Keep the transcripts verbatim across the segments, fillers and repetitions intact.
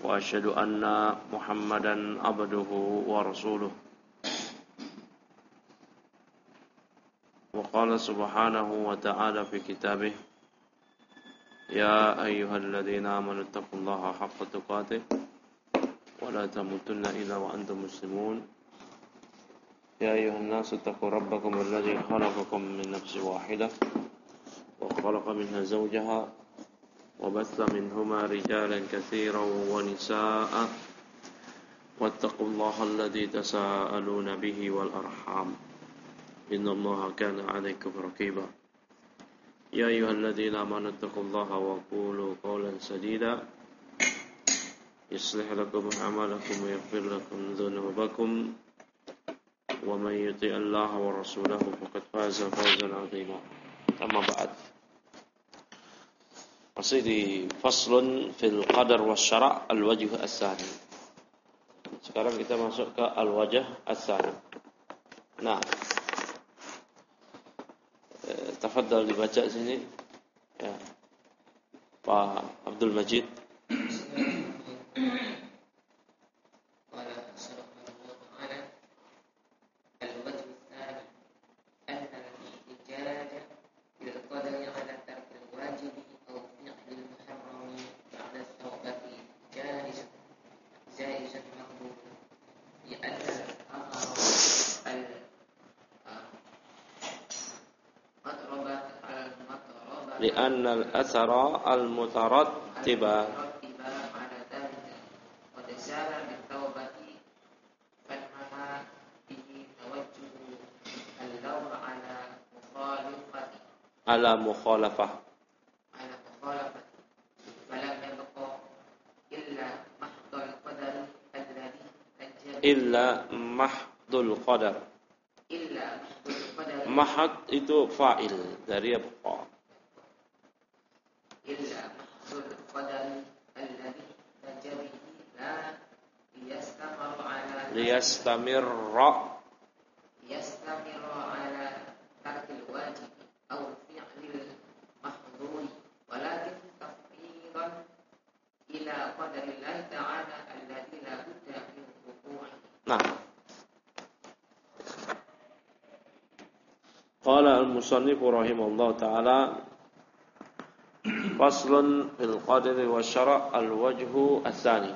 وأشهد أن محمدا عبده ورسوله وقال سبحانه وتعالى في كتابه يا أيها الذين آمنوا اتقوا الله حق تقاته ولا تموتن إلا وأنتم مسلمون يا أيها الناس اتقوا ربكم الذي خلقكم من نفس واحدة وخلق منها زوجها وبث منهما رجالا كثيرا ونساء واتقوا الله الذي تساءلون به والأرحام إن الله كان عليكم رقيبا يا أيها الذين آمنوا اتقوا الله وقولوا قولا سديدا يصلح لكم أعمالكم ويغفر لكم ذنوبكم ومن يطع الله ورسوله فقد فاز فوزا عظيما أما بعد. Masih di faslun fil qadar wasyara' al-wajh as-sani. Sekarang kita masuk ke al-wajh as-sani. Nah, eh, tafadhal dibaca sini ya, Pak Abdul Majid. لأن الأثر المترتب على ذلك قد سار بالتوبة فانما به توجه اللوم على مخالفة على مخالفة على مخالفة فلم يبقى إلا محض القدر الذي إلا محض القدر إلا محض القدر محض itu fa'il dari apa? إلا محض القدر الذي تجري لا ليستمر على ليستمر ليستمر على ترك الواجب أو فعل المحظور ولكن تفويضا إلى قدر الله تعالى الذي لا بد من وقوعه. نعم. قال المصنف رحمه الله تعالى Faslun fil qadri wa syara' al-wajhu ats-tsani.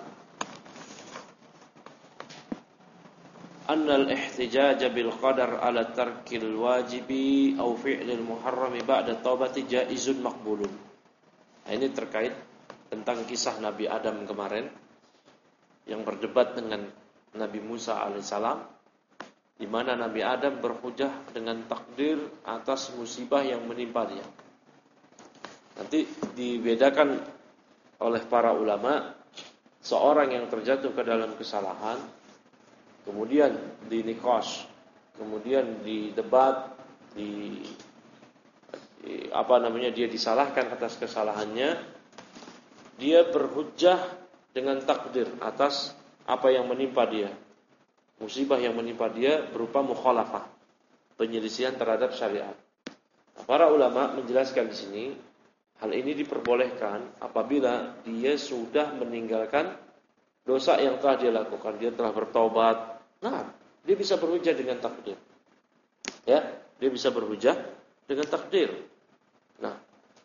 Anna al-ihtijaj bil qadar ala tarkil wajibi aw fi'lil muharrami ba'da taubati jaizun maqbulun. Nah, ini terkait tentang kisah Nabi Adam kemarin yang berdebat dengan Nabi Musa alaihissalam, di mana Nabi Adam berhujah dengan takdir atas musibah yang menimpa dia. Nanti dibedakan oleh para ulama, seorang yang terjatuh ke dalam kesalahan, kemudian dinikosh, kemudian didebat, di, di apa namanya dia disalahkan atas kesalahannya, dia berhujjah dengan takdir atas apa yang menimpa dia, musibah yang menimpa dia berupa mukhalafah, penyelisihan terhadap syariat. Nah, para ulama menjelaskan di sini, hal ini diperbolehkan apabila dia sudah meninggalkan dosa yang telah dia lakukan. Dia telah bertaubat. Nah, dia bisa berhujjah dengan takdir. Ya, dia bisa berhujjah dengan takdir. Nah,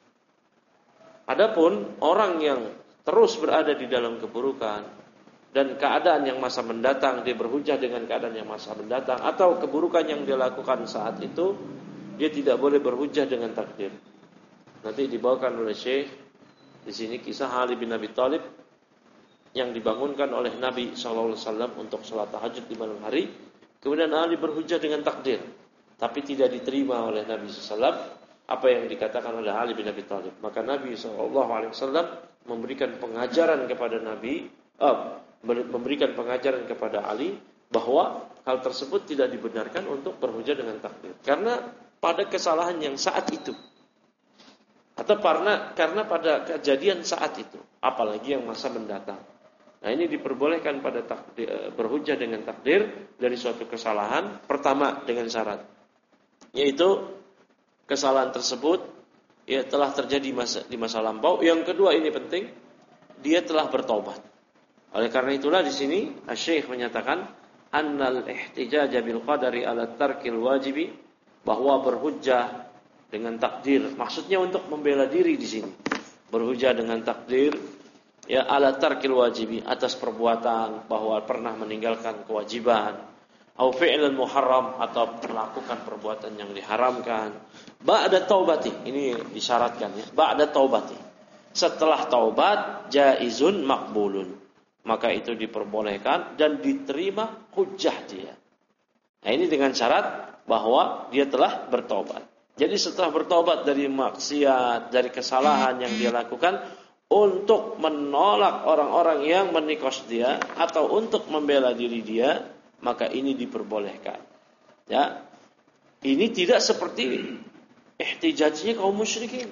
adapun orang yang terus berada di dalam keburukan dan keadaan yang masa mendatang, dia berhujjah dengan keadaan yang masa mendatang, atau keburukan yang dia lakukan saat itu, dia tidak boleh berhujjah dengan takdir. Nanti dibawakan oleh Syekh di sini kisah Ali bin Abi Thalib yang dibangunkan oleh Nabi shallallahu alaihi wasallam untuk salat tahajud di malam hari. Kemudian Ali berhujjah dengan takdir, tapi tidak diterima oleh Nabi shallallahu alaihi wasallam apa yang dikatakan oleh Ali bin Abi Thalib. Maka Nabi shallallahu alaihi wasallam memberikan pengajaran kepada Nabi, eh, memberikan pengajaran kepada Ali bahwa hal tersebut tidak dibenarkan untuk berhujjah dengan takdir, karena pada kesalahan yang saat itu, atau karena karena pada kejadian saat itu, apalagi yang masa mendatang. Nah, ini diperbolehkan pada takdir, berhujjah dengan takdir dari suatu kesalahan. Pertama dengan syarat, yaitu kesalahan tersebut ya telah terjadi masa, di masa lampau. Yang kedua, ini penting, dia telah bertaubat. Oleh karena itulah di sini Asy-Syaikh menyatakan annal ihtijaj bil qadari ala tarkil wajibi, bahwa berhujjah dengan takdir, maksudnya untuk membela diri di sini. Berhujjah dengan takdir ya ala tarkil wajibi, atas perbuatan bahwa pernah meninggalkan kewajiban, au fi'lul muharram, atau melakukan perbuatan yang diharamkan. Ba'da taubati, ini disyaratkan ya, ba'da taubati. Setelah taubat, jaizun makbulun, maka itu diperbolehkan dan diterima hujjah dia. Nah, ini dengan syarat bahwa dia telah bertobat. Jadi setelah bertobat dari maksiat, dari kesalahan yang dia lakukan, untuk menolak orang-orang yang menikos dia atau untuk membela diri dia, maka ini diperbolehkan. Ya, ini tidak seperti ihtijajnya kaum musyrikin.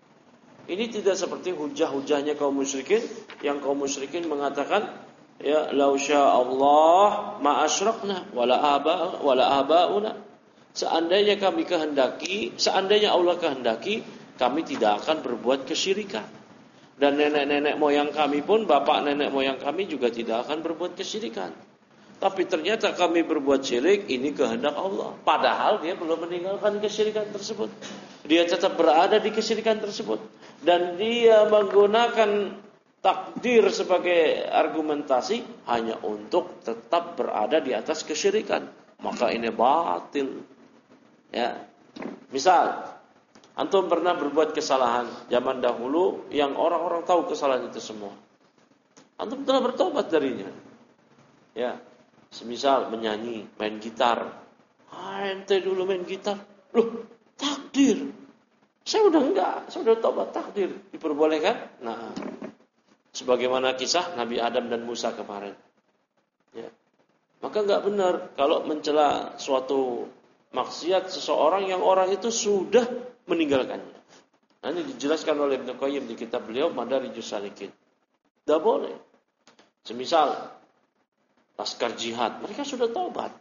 Ini tidak seperti hujah-hujahnya kaum musyrikin, yang kaum musyrikin mengatakan, ya lau sya'allah ma asyrakna wala aba wala abauna. Seandainya kami kehendaki, seandainya Allah kehendaki, kami tidak akan berbuat kesyirikan. Dan nenek-nenek moyang kami pun, bapak nenek moyang kami juga tidak akan berbuat kesyirikan. Tapi ternyata kami berbuat syirik, ini kehendak Allah. Padahal dia belum meninggalkan kesyirikan tersebut. Dia tetap berada di kesyirikan tersebut. Dan dia menggunakan takdir sebagai argumentasi hanya untuk tetap berada di atas kesyirikan. Maka ini batil. Ya. Misal, antum pernah berbuat kesalahan zaman dahulu yang orang-orang tahu kesalahan itu semua. Antum telah bertobat darinya. Ya. Semisal menyanyi, main gitar. Ah, ente dulu main gitar. Loh, takdir. Saya udah enggak, saya udah tobat, takdir. Diperbolehkan? Nah, sebagaimana kisah Nabi Adam dan Musa kemarin. Ya. Maka enggak benar kalau mencela suatu maksiat seseorang yang orang itu sudah meninggalkannya. Nah, ini dijelaskan oleh Ibnu Qayyim di kitab beliau Madarijus Salikin. Tidak boleh. Semisal laskar jihad, mereka sudah taubat.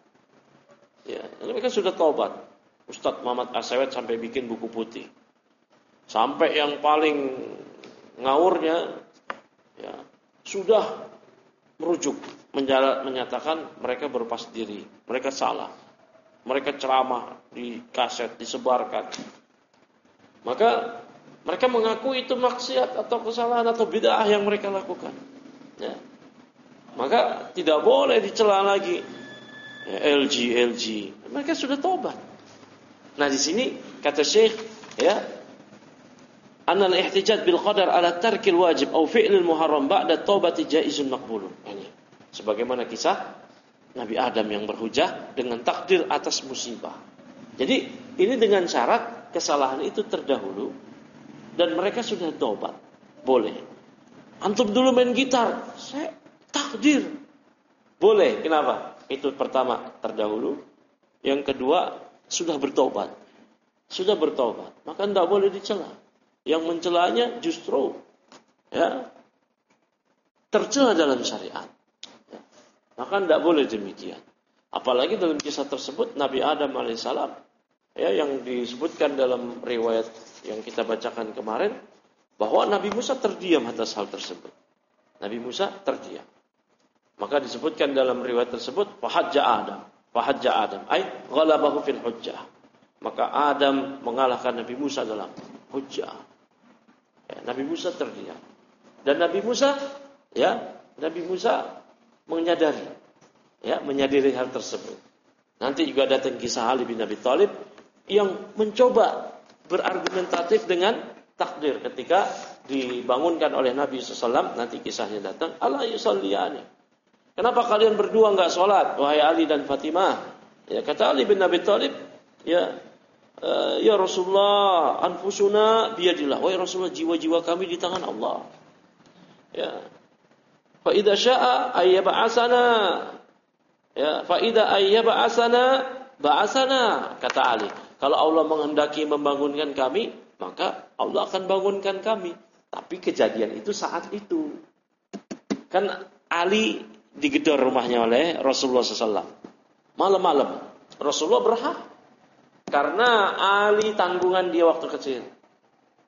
Ya, mereka sudah taubat. Ustadz Muhammad Asewet sampai bikin buku putih. Sampai yang paling ngawurnya ya, sudah merujuk menyatakan mereka berlepas diri, mereka salah. Mereka ceramah di kaset disebarkan. Maka mereka mengaku itu maksiat atau kesalahan atau bid'ah yang mereka lakukan. Ya. Maka tidak boleh dicela lagi. Ya, L G L G. Mereka sudah tobat. Nah, di sini kata Syekh ya, annal ihtijaj bil qadar ala tarkil wajib au fi'lil muharram ba'da taubati jaizun maqbulun. Ini sebagaimana kisah Nabi Adam yang berhujah dengan takdir atas musibah. Jadi ini dengan syarat kesalahan itu terdahulu dan mereka sudah tobat. Boleh. Antum dulu main gitar, saya takdir. Boleh. Kenapa? Itu pertama terdahulu. Yang kedua sudah bertobat. Sudah bertobat. Maka tidak boleh dicela. Yang mencelanya justru ya tercela dalam syariat. Ya. Maka tidak boleh demikian. Apalagi dalam kisah tersebut Nabi Adam alaihissalam ya, yang disebutkan dalam riwayat yang kita bacakan kemarin, bahwa Nabi Musa terdiam atas hal tersebut. Nabi Musa terdiam. Maka disebutkan dalam riwayat tersebut, fahajja Adam, fahajja Adam, ay ghalabahu fil hujjah. Maka Adam mengalahkan Nabi Musa dalam hujjah. Ya, Nabi Musa terdiam. Dan Nabi Musa, ya, Nabi Musa menyadari, ya, menyadari hal tersebut. Nanti juga datang kisah Ali bin Abi Thalib yang mencoba berargumentatif dengan takdir ketika dibangunkan oleh Nabi shallallahu alaihi wasallam. Nanti kisahnya datang. Ala yusalliyani. Kenapa kalian berdua enggak sholat, wahai Ali dan Fatimah? Ya, kata Ali bin Abi Thalib, ya, uh, ya Rasulullah, anfusuna biyadillah. Wahai Rasulullah, jiwa-jiwa kami di tangan Allah. Ya. Fa idza syaa ayyab'asana. Ya, fa idza ayyab'asana ba'asana, kata Ali. Kalau Allah menghendaki membangunkan kami, maka Allah akan bangunkan kami. Tapi kejadian itu saat itu. Kan Ali digedor rumahnya oleh Rasulullah shallallahu alaihi wasallam. Malam-malam. Rasulullah berhak. Karena Ali tanggungan dia waktu kecil.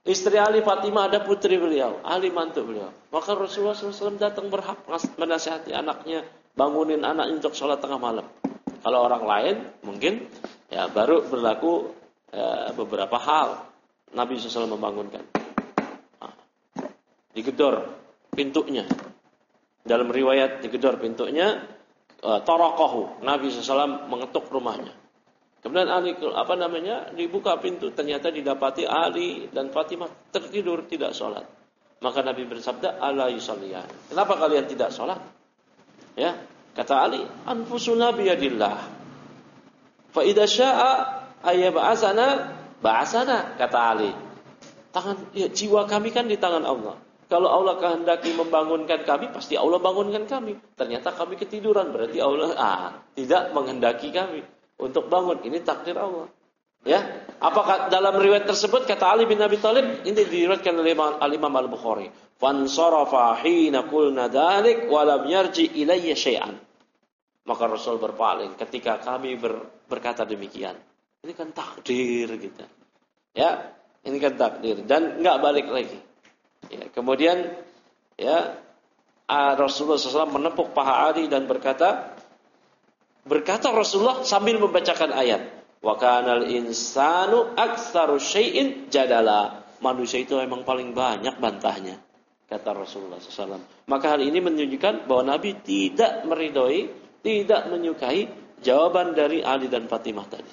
Istri Ali Fatimah ada putri beliau, Ali mantu beliau. Maka Rasulullah shallallahu alaihi wasallam datang berhak menasihati anaknya, bangunin anaknya untuk sholat tengah malam. Kalau orang lain mungkin ya baru berlaku ya, beberapa hal. Nabi shallallahu alaihi wasallam membangunkan. Nah, digedor pintunya. Dalam riwayat digedor pintunya, uh, taraqahu. Nabi shallallahu alaihi wasallam mengetuk rumahnya. Kemudian Ali apa namanya dibuka pintu, ternyata didapati Ali dan Fatimah tertidur tidak sholat. Maka Nabi bersabda, ala yusalliyan. Kenapa kalian tidak sholat? Ya, kata Ali, anfusuna biyadillah. Fa idza syaa'a ayyab'asana ba'asana, kata Ali. Tangan ya, jiwa kami kan di tangan Allah. Kalau Allah kehendaki membangunkan kami, pasti Allah bangunkan kami. Ternyata kami ketiduran, berarti Allah ah, tidak menghendaki kami untuk bangun. Ini takdir Allah. Ya, apakah dalam riwayat tersebut kata Ali bin Abi Thalib, ini diriwayatkan oleh Al-Imam Al-Bukhari, fansarafa hina qulna dzalik wa lam yarji ilayya syai'an. Maka Rasul berpaling ketika kami ber, berkata demikian. Ini kan takdir gitu. Ya, ini kan takdir dan enggak balik lagi. Ya, kemudian ya Rasulullah shallallahu alaihi wasallam menepuk paha Ali dan berkata, berkata Rasulullah sambil membacakan ayat, wa kanal insanu aktsaru syai'in jadala. Manusia itu memang paling banyak bantahnya, kata Rasulullah shallallahu alaihi wasallam. Maka hal ini menunjukkan bahwa Nabi tidak meridhoi, tidak menyukai jawaban dari Ali dan Fatimah tadi,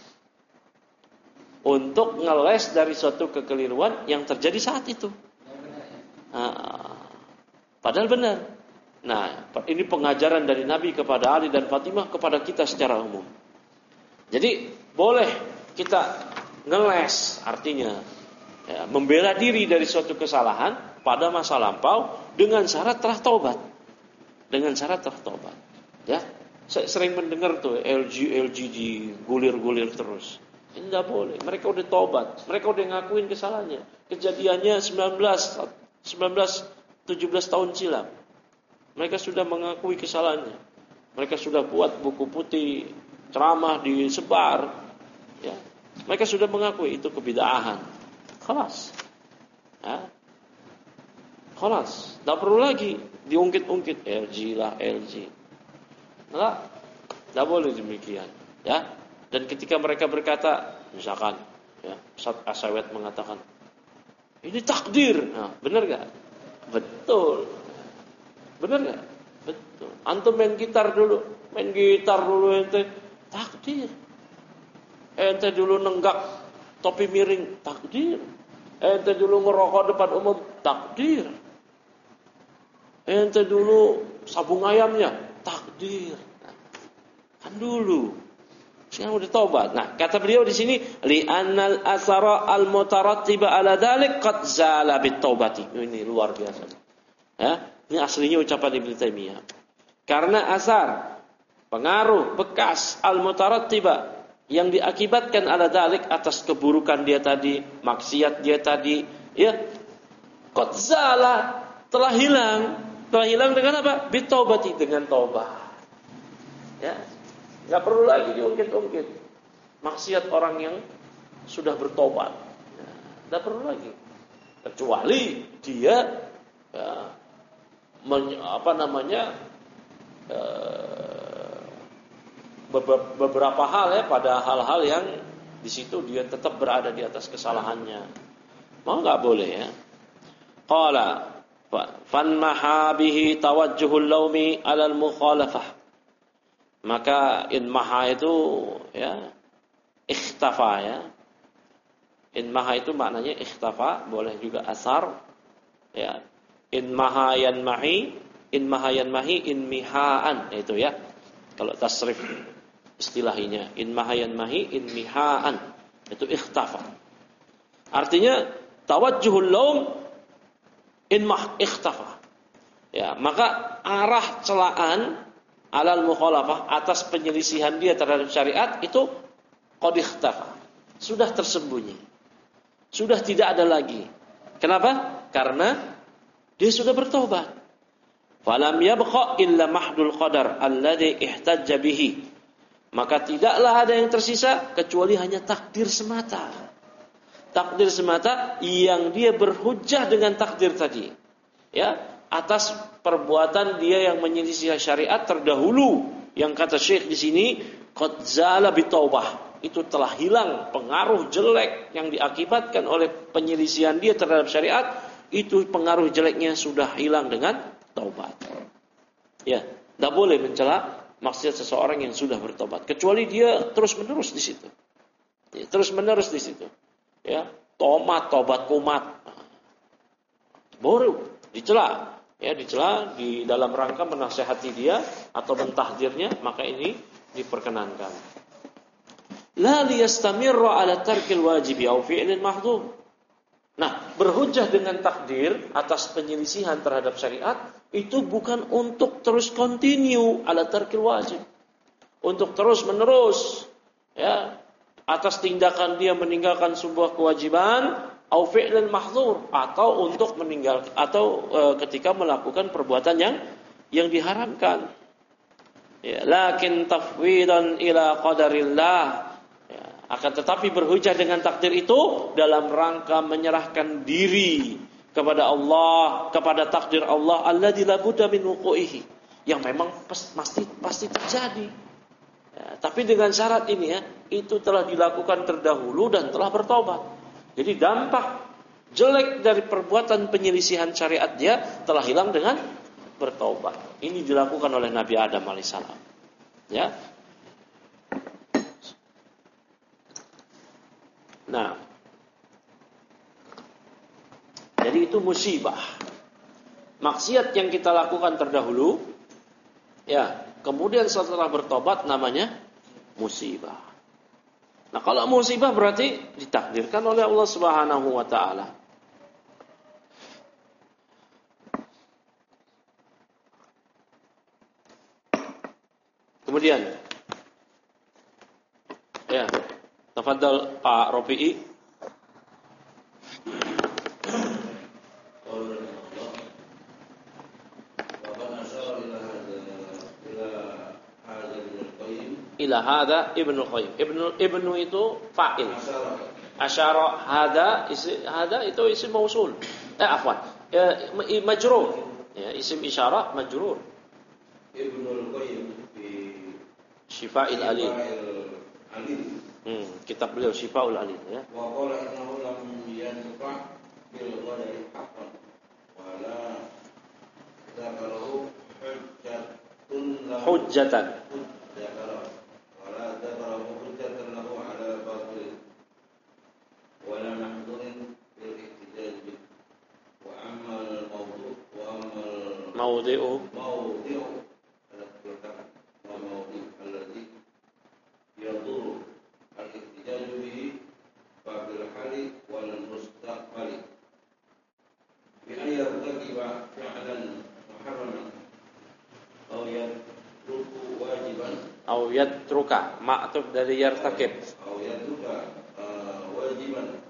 untuk ngeles dari suatu kekeliruan yang terjadi saat itu. Nah, padahal benar. Nah, ini pengajaran dari Nabi kepada Ali dan Fatimah kepada kita secara umum. Jadi boleh kita ngeles, artinya ya, membela diri dari suatu kesalahan pada masa lampau dengan syarat telah taubat. Dengan syarat telah taubat. Ya, saya sering mendengar tuh L G L G digulir-gulir terus. Ini tidak boleh. Mereka udah taubat, mereka udah ngakuin kesalahannya. Kejadiannya sembilan belas tujuh belas tahun silam. Mereka sudah mengakui kesalahannya. Mereka sudah buat buku putih, ceramah disebar. Ya. Mereka sudah mengakui itu kebid'ahan. Khalas. Ya. Khalas. Tak perlu lagi diungkit-ungkit L G lah L G. Enggak. Tak boleh demikian. Ya. Dan ketika mereka berkata, misalkan, ya, Ustaz Asawet mengatakan, ini takdir. Nah, benar gak? Betul. Benar gak? Betul. Antum main gitar dulu. Main gitar dulu ente. Takdir. Ente dulu nenggak topi miring. Takdir. Ente dulu ngerokok depan umum. Takdir. Ente dulu sabung ayamnya. Takdir. Nah, kan dulu. Sekarang udah taubat. Nah, kata beliau di sini, li'annal athara al-mutarattiba ala dzalik qad zala bit-taubati. Ini luar biasa. Ya, ini aslinya ucapan Ibnu Taimiyah. Karena asar, pengaruh bekas al-mutarattiba yang diakibatkan ala dzalik atas keburukan dia tadi, maksiat dia tadi, ya, qad zala, telah hilang. Telah hilang dengan apa? Bit-taubati, dengan taubat. Ya. Gak perlu lagi diungkit-ungkit maksiat orang yang sudah bertobat. Gak perlu lagi. Kecuali dia ya, men, apa namanya eh, beberapa hal ya, pada hal-hal yang di situ dia tetap berada di atas kesalahannya. Mau nggak boleh ya? Qala fan mahabihi tawajjuhul laumi alal mukhalafah. Maka in maha itu ya ikhtafa ya. In maha itu maknanya ikhtafa, boleh juga asar ya. In maha yan mahi, in maha yan mahi, in mihaan itu ya. Kalau tasrif istilahinya, in maha yan mahi, in mihaan itu ikhtafa. Artinya tawajjuhul laum in mah ikhtafa. Ya, maka arah celaan alal mukhalafah, atas penyelisihan dia terhadap syariat itu qad ikhtafa, sudah tersembunyi, sudah tidak ada lagi. Kenapa? Karena dia sudah bertobat. Falam yabqa illa mahdul qadar alladhi ihtajja bihi. Maka tidaklah ada yang tersisa kecuali hanya takdir semata. takdir semata yang dia berhujjah dengan takdir tadi. Ya, atas perbuatan dia yang menyelisih syariat terdahulu, yang kata Syekh di sini qad zala bitaubah, itu telah hilang pengaruh jelek yang diakibatkan oleh penyelisihan dia terhadap syariat, itu pengaruh jeleknya sudah hilang dengan taubat. Ya, tidak boleh mencela maksiat seseorang yang sudah bertobat, kecuali dia terus menerus di situ. Ya, terus menerus di situ. Ya, tomat, tobat kumat, baru dicela. Ya, dicela di dalam rangka menasihati dia atau mentahdirnya, maka ini diperkenankan. La liyastamirra ala tarkil wajibi aw fi'lil mahdhur. Nah, berhujjah dengan takdir atas penyelisihan terhadap syariat itu bukan untuk terus continue ala tarkil wajib. Untuk terus menerus ya atas tindakan dia meninggalkan sebuah kewajiban au fi'lil mahdhur, atau untuk meninggal atau e, ketika melakukan perbuatan yang yang diharamkan. Ya, lakin tafwidan ila qadarillah. Ya, akan tetapi berhujjah dengan takdir itu dalam rangka menyerahkan diri kepada Allah, kepada takdir Allah alladzi la budda min wuqu'ihi, yang memang pasti pasti terjadi. Ya, tapi dengan syarat ini ya, itu telah dilakukan terdahulu dan telah bertobat. Jadi dampak jelek dari perbuatan penyelisihan syariat dia telah hilang dengan bertobat. Ini dilakukan oleh Nabi Adam alaihissalam. Ya. Nah, jadi itu musibah. Maksiat yang kita lakukan terdahulu, ya, kemudian setelah bertobat namanya musibah. Nah, kalau musibah berarti ditakdirkan oleh Allah Subhanahu wa taala. Kemudian ya, tafadhal Pak Rofi'i. Ila hada Ibnu Qayyim. Ibnu Ibnu itu fa'il. Asyara hada isi hada itu isim mausul. Eh afwan. Ya, majrur. Ya, isim isyarah majrur. Ibnu Qayyim fi Syifa'il Alim. Hmm, kitab beliau Syifa'ul Alim ya. Wa qala innahu lam yanfa' bil qadari haqqan wa la dzakaru hujjatun lahu hujjatan. ولا تقرأ حجة له على باطل ولا محظور بالاحتجاج به وأما الموضوع وأما الموضع موضع وموضع الذي يضر الاحتجاج به ففي الحال والمستقبل بأن يرتكب فعلا محرما أو يترك واجبا au yatruka, ma'tuf dari yartakib. Au yatruka wajiban.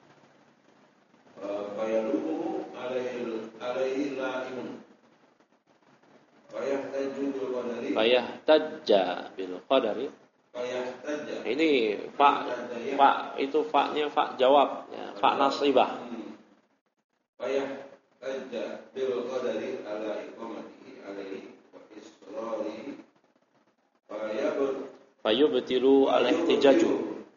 Fayaluhu alaihi alaihi la'imun. Fayahtaju bil qadari. Fayahtajja bil qadari. Fayahtajja. Ini fa fa itu fa-nya fa jawab, ya, fa nasibah. Fayahtajja bil qadari ala iqamatihi alaihi wa israrihi. Fayubtilu al-ihtijaju.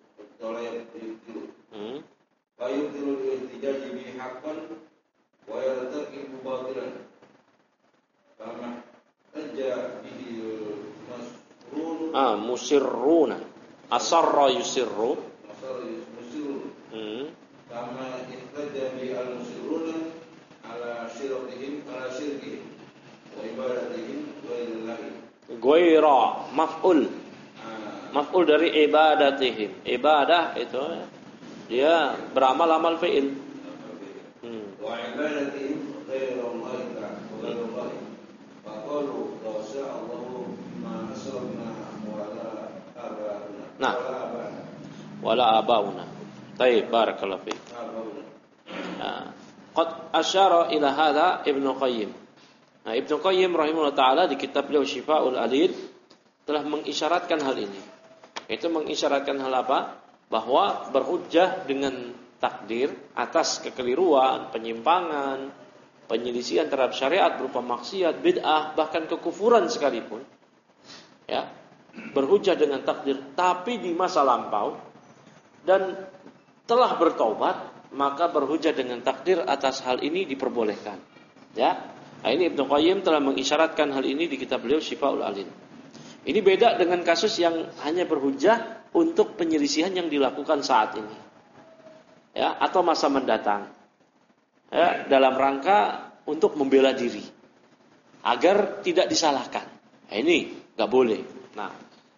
Hmm. Fayubtilu al-ihtijaju bi haqqan wa yartakibu batilan. Fama tajja bihi masrun. Ah, musirruna. Asarra yusirru. Asarra yusirru. Hmm. Kama ihtajja bi al-musirruna ala syirkihim ala syirkihim wa ibadatihim wa lillahi. Ghaira maf'ul. Maf'ul dari ibadatihim. Ibadah itu dia beramal amal fi'il. Hmm. Wa ibadatihim ghaira Allah ta'ala. Fa qalu law syaa Allah ma asrafna wala abauna. Nah. Wala abauna. Baik, barakallahu fiik. Nah, qad asyara ila hadza Ibnu Qayyim. Nah, Ibnu Qayyim rahimahullah ta'ala di kitab beliau Syifa'ul Alim telah mengisyaratkan hal ini. Itu mengisyaratkan hal apa? Bahwa berhujjah dengan takdir atas kekeliruan, penyimpangan, penyelisihan terhadap syariat berupa maksiat, bid'ah, bahkan kekufuran sekalipun, ya, berhujjah dengan takdir, tapi di masa lampau dan telah bertaubat, maka berhujjah dengan takdir atas hal ini diperbolehkan. Ya, nah, ini Ibnu Qayyim telah mengisyaratkan hal ini di kitab beliau Syifaul Alim. Ini beda dengan kasus yang hanya berhujjah untuk penyelisihan yang dilakukan saat ini, ya, atau masa mendatang, ya, dalam rangka untuk membela diri agar tidak disalahkan. Nah, ini nggak boleh. Nah,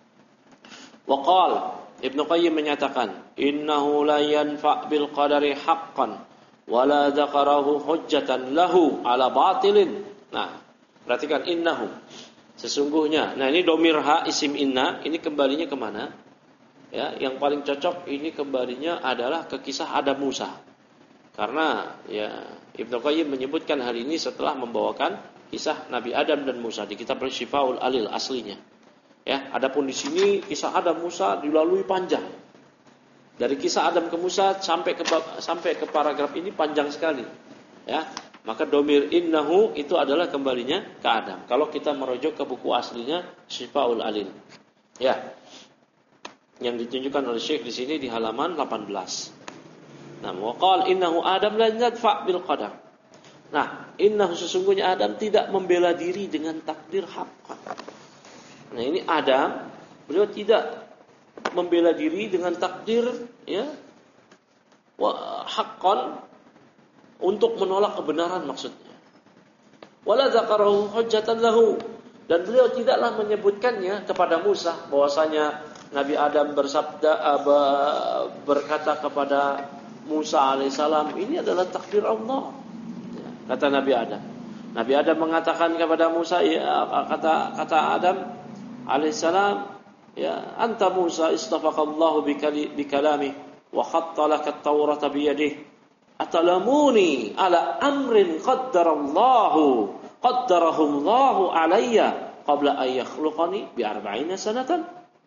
waqal Ibnu Qayyim menyatakan, innahu la yanfa' bil qadari haqqan wa la dzakarahu hujjatan lahu ala batilin. Nah, perhatikan innahu, sesungguhnya. Nah, ini domir ha isim inna, ini kembalinya kemana? Ya, yang paling cocok ini kembalinya adalah ke kisah Adam Musa. Karena ya Ibnu Qayyim menyebutkan hal ini setelah membawakan kisah Nabi Adam dan Musa di kitab Syifaul Alil aslinya. Ya, adapun di sini kisah Adam Musa dilalui panjang. Dari kisah Adam ke Musa sampai ke sampai ke paragraf ini panjang sekali. Ya, maka domir innahu itu adalah kembalinya ke Adam. Kalau kita merujuk ke buku aslinya Syifaul Alil. Ya. Yang ditunjukkan oleh Syekh di sini di halaman delapan belas. Nah, waqal innahu Adam la yadfa' bil qadar. Nah, innahu sesungguhnya Adam tidak membela diri dengan takdir haqqan. Nah, ini Adam, beliau tidak membela diri dengan takdir, ya, wa haqqan, untuk menolak kebenaran maksudnya. Wala dzakarahu hujjatan lahu, dan beliau tidaklah menyebutkannya kepada Musa bahwasanya Nabi Adam bersabda, berkata kepada Musa alaihissalam, ini adalah takdir Allah. Ya, kata Nabi Adam. Nabi Adam mengatakan kepada Musa, ya, kata kata Adam alaihissalam, ya, anta Musa istafaqallahu bikalami wa khatta laka at-taurata biyadihi atalamuni ala amrin qaddarallahu qaddarahu Allahu alayya qabla an yakhluqani bi arba'ina sanatan.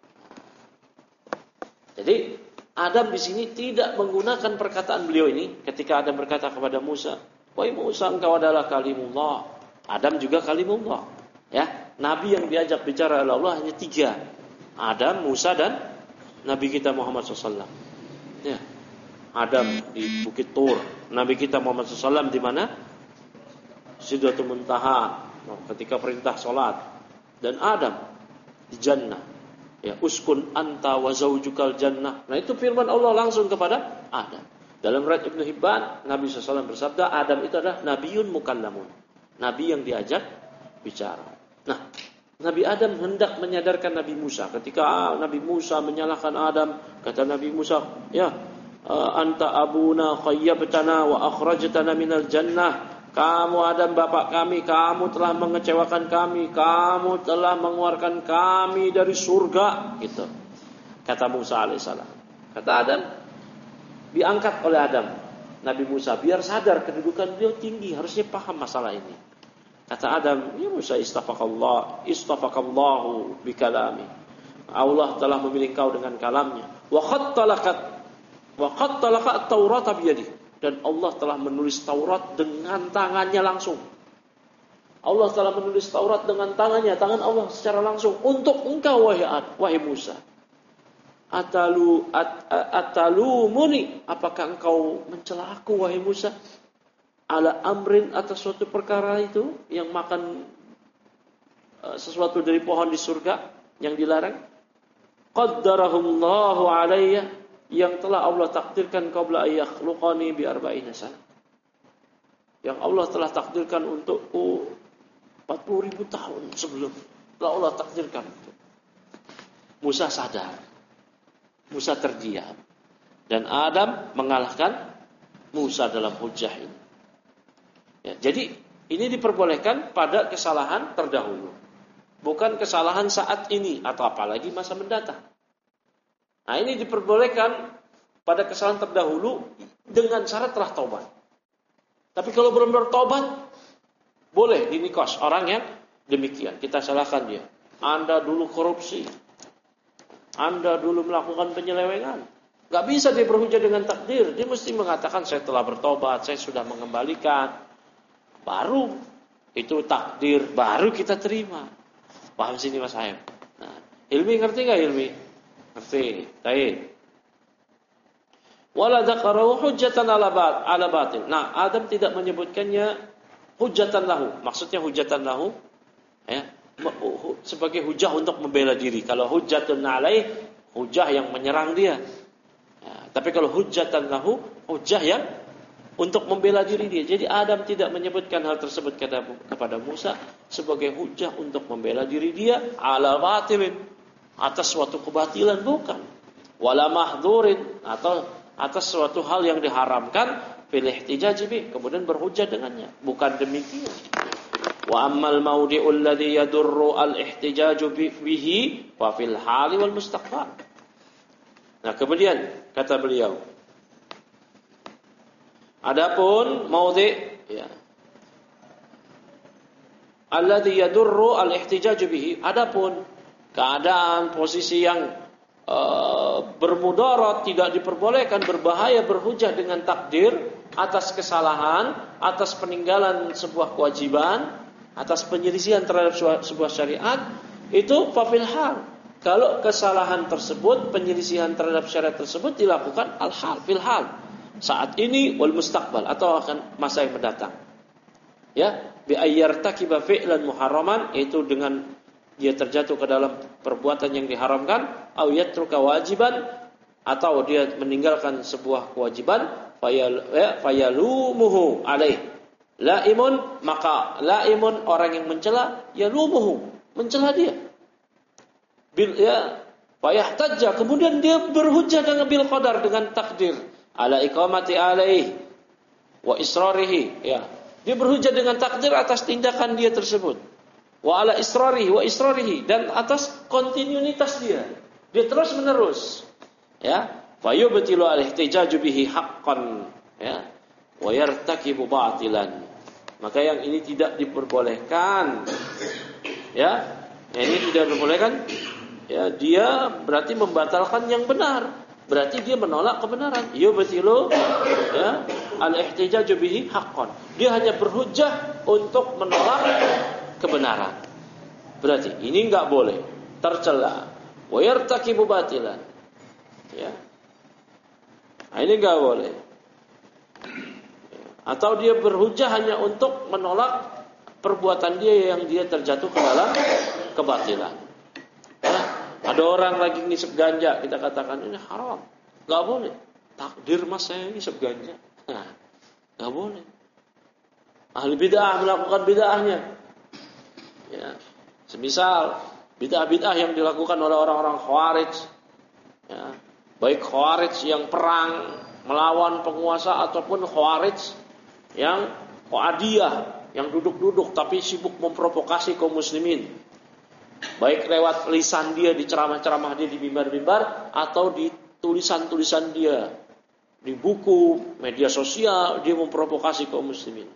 Jadi Adam di sini tidak menggunakan perkataan beliau ini ketika Adam berkata kepada Musa, "Wahai Musa, engkau adalah kalimullah." Adam juga kalimullah. Ya, nabi yang diajak bicara oleh Allah hanya tiga. Adam, Musa, dan Nabi kita Muhammad shallallahu alaihi wasallam. Ya. Adam di Bukit Tur, Nabi kita Muhammad shallallahu alaihi wasallam di mana? Sidratul Muntaha, ketika perintah salat. Dan Adam di jannah. Ya, uskun anta wa zaujukal jannah. Nah, itu firman Allah langsung kepada Adam. Dalam riwayat Ibnu Hibban, Nabi shallallahu alaihi wasallam bersabda, Adam itu adalah nabiyun mukallamun, nabi yang diajak bicara. Nah, Nabi Adam hendak menyadarkan Nabi Musa. Ketika Nabi Musa menyalahkan Adam, kata Nabi Musa, ya, anta abuna khayyabtana wa akhrajtana minal jannah. Kamu Adam bapak kami, kamu telah mengecewakan kami, kamu telah mengeluarkan kami dari surga, gitu. Kata Musa alaihissalam. Kata Adam, diangkat oleh Adam, Nabi Musa, biar sadar kedudukan beliau tinggi, harusnya paham masalah ini. Kata Adam, ya Musa, istafaqallah, istafaqallahu bikalami. Allah telah memilih kau dengan kalamnya. Wa khattalakat, wa khattalakat at-taurata biyadihi. Dan Allah telah menulis Taurat dengan tangannya langsung. Allah telah menulis Taurat dengan tangannya, tangan Allah secara langsung untuk engkau wahai, wahai Musa. Atalu at, atalumuni, apakah engkau mencela aku wahai Musa? Ala amrin, atas suatu perkara itu yang makan uh, sesuatu dari pohon di surga yang dilarang. Qaddarahullahu alayya, yang telah Allah takdirkan qabla ayakhluqani bi arba'ina sana. Yang Allah telah takdirkan untukku empat puluh ribu tahun sebelum telah Allah takdirkan. Musa sadar. Musa terdiam. Dan Adam mengalahkan Musa dalam hujjah ini. Ya, jadi ini diperbolehkan pada kesalahan terdahulu. Bukan kesalahan saat ini atau apalagi masa mendatang. Nah, ini diperbolehkan pada kesalahan terdahulu dengan syarat telah taubat. Tapi kalau belum bertobat, boleh dinikos orang yang demikian. Kita salahkan dia. Anda dulu korupsi. Anda dulu melakukan penyelewengan. Gak bisa dia berhujah dengan takdir. Dia mesti mengatakan saya telah bertobat, saya sudah mengembalikan. Baru itu takdir, baru kita terima. Paham sini Mas Aim? Nah, Hilmi ngerti gak Hilmi? Ngerti. Baik. Wala dzakarahu hujjatan ala batil. Nah, Adam tidak menyebutkannya hujjatan lahu. Maksudnya hujjatan lahu ya, sebagai hujah untuk membela diri. Kalau hujjatun alaih, hujah yang menyerang dia. Ya, tapi kalau hujjatan lahu, hujah yang untuk membela diri dia. Jadi Adam tidak menyebutkan hal tersebut kepada Musa sebagai hujah untuk membela diri dia ala batilin, atas suatu kebatilan, bukan. Wala mahdhurin, atau atas suatu hal yang diharamkan, fil ihtijaj bi, kemudian berhujah dengannya. Bukan demikian. Wa ammal mawdi'ul ladzi yadurru al ihtijaj bihi fa fil hali wal mustaqbal. Nah, kemudian kata beliau, adapun maudhi' ya, alladzi yadurru al ihtijaj bihi, adapun keadaan posisi yang Uh, bermudarat, tidak diperbolehkan, berbahaya berhujah dengan takdir atas kesalahan, atas peninggalan sebuah kewajiban, atas penyelisihan terhadap sebuah syariat, itu fafil hal. Kalau kesalahan tersebut, penyelisihan terhadap syariat tersebut dilakukan al-hal, fil hal, saat ini wal mustaqbal, atau akan masa yang mendatang. Ya, bi ayyartakiba fi'lan muharraman, itu dengan dia terjatuh ke dalam perbuatan yang diharamkan, au yatruka wajiban, atau dia meninggalkan sebuah kewajiban, fayal ya, fayalumuhu alaih laimun, maka laimun orang yang mencela, yalumuhu, mencela dia. Bil ya fayahtajja, kemudian dia berhujjah dengan bil qadar, dengan takdir, ala iqamati alaih wa israrihi, ya. Dia berhujjah dengan takdir atas tindakan dia tersebut. Wa ala israrihi wa israrihi, dan atas kontinuitas dia. Dia terus menerus. Ya, fa yubtilu al-ihtijaju bihi haqqan, ya, wa yartakibu batilan. Maka yang ini tidak diperbolehkan. Ya, yang ini tidak diperbolehkan. Ya, dia berarti membatalkan yang benar. Berarti dia menolak kebenaran. Yubtilu ya, al-ihtijaju bihi haqqan. Dia hanya berhujjah untuk menolak kebenaran. Berarti ini enggak boleh, tercela. Wa yartakibu batilan. Ya. Nah, ini enggak boleh. Atau dia berhujah hanya untuk menolak perbuatan dia yang dia terjatuh ke dalam kebatilan. Ya. Ada orang lagi ngisep ganja, kita katakan ini haram. Enggak boleh. Takdir mas saya ngisep ganja. Nah, enggak boleh. Ahli bid'ah melakukan bid'ahnya. Ya, semisal bid'ah-bid'ah yang dilakukan oleh orang-orang Khawarij, ya, baik Khawarij yang perang melawan penguasa ataupun Khawarij yang Qadiyah, yang duduk-duduk tapi sibuk memprovokasi kaum muslimin, baik lewat lisan dia di ceramah-ceramah dia di mimbar-mimbar, atau di tulisan-tulisan dia di buku, media sosial, dia memprovokasi kaum muslimin.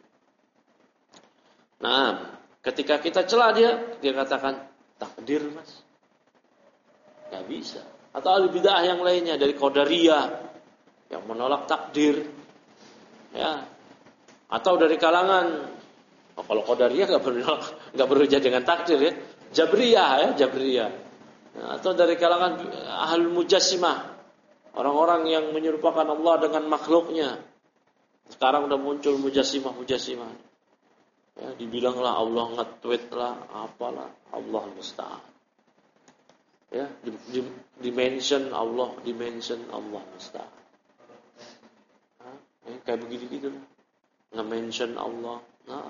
Nah, ketika kita celah dia, dia katakan takdir mas, nggak bisa. Atau ahli bid'ah yang lainnya dari Qadariyah yang menolak takdir, ya. Atau dari kalangan, oh, kalau Qadariyah nggak menolak, nggak berhujjah dengan takdir ya, Jabriyah ya, Jabriyah. Ya, atau dari kalangan ahli Mujassimah, orang-orang yang menyerupakan Allah dengan makhluknya. Sekarang udah muncul Mujassimah, Mujassimah. Ya, dibilanglah Allah nge-tweet lah, apalah, Allah musta'an. Ya, di, di, dimension Allah, dimension Allah musta'an. Ya, kayak begini gitu lah. Nge-mention Allah. Nah.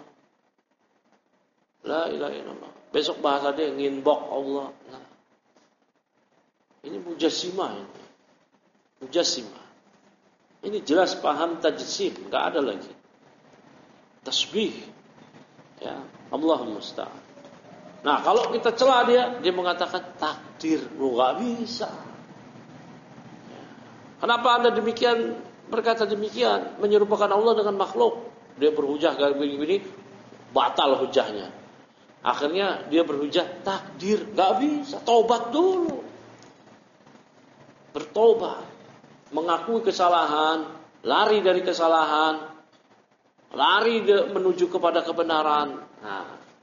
La ilaha illallah. Besok bahasa dia nginbok Allah. Nah. Ini mujassimah ini. Mujassimah. Ini jelas paham tajsim, enggak ada lagi. Tasbih. Ya, Allah musta'an. Nah, kalau kita celah dia, dia mengatakan takdir, lu enggak bisa. Ya. Kenapa Anda demikian berkata demikian, menyerupakan Allah dengan makhluk? Dia berhujah kayak begini-begini, batal hujahnya. Akhirnya dia berhujah takdir, enggak bisa, taubat dulu. Bertobat. mengakui kesalahan, lari dari kesalahan, lari menuju kepada kebenaran. Nah,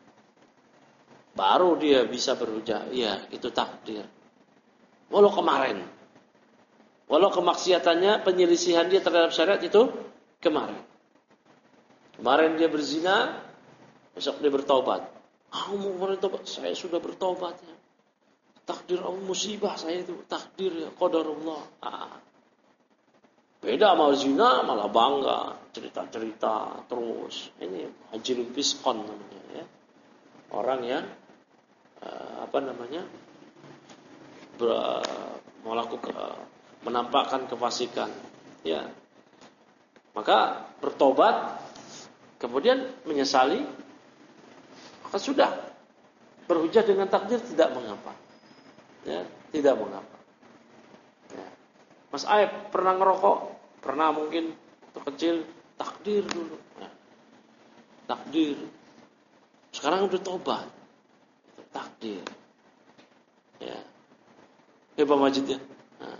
baru dia bisa berhujah. Iya, itu takdir. Walau kemarin, walau kemaksiatannya, penyelisihan dia terhadap syariat itu kemarin. Kemarin dia berzina, besok dia bertaubat. Ah, mau bertobat, saya sudah bertaubat ya. Takdir Allah, musibah saya itu, takdir ya, qadarullah. Ah. Beda sama zina, malah bangga, cerita-cerita terus. Ini hajirul fiskon namanya ya. Orang yang uh, apa namanya? Ber, melakukan menampakkan kefasikan ya. Maka bertobat kemudian menyesali, maka sudah berhujah dengan takdir tidak mengapa. Ya, tidak mengapa. Ya. Mas Aib pernah ngerokok, pernah mungkin waktu kecil, takdir dulu. Ya. Takdir. Sekarang udah tobat. Takdir. Ya. Ya Pak Majid ya. Nah.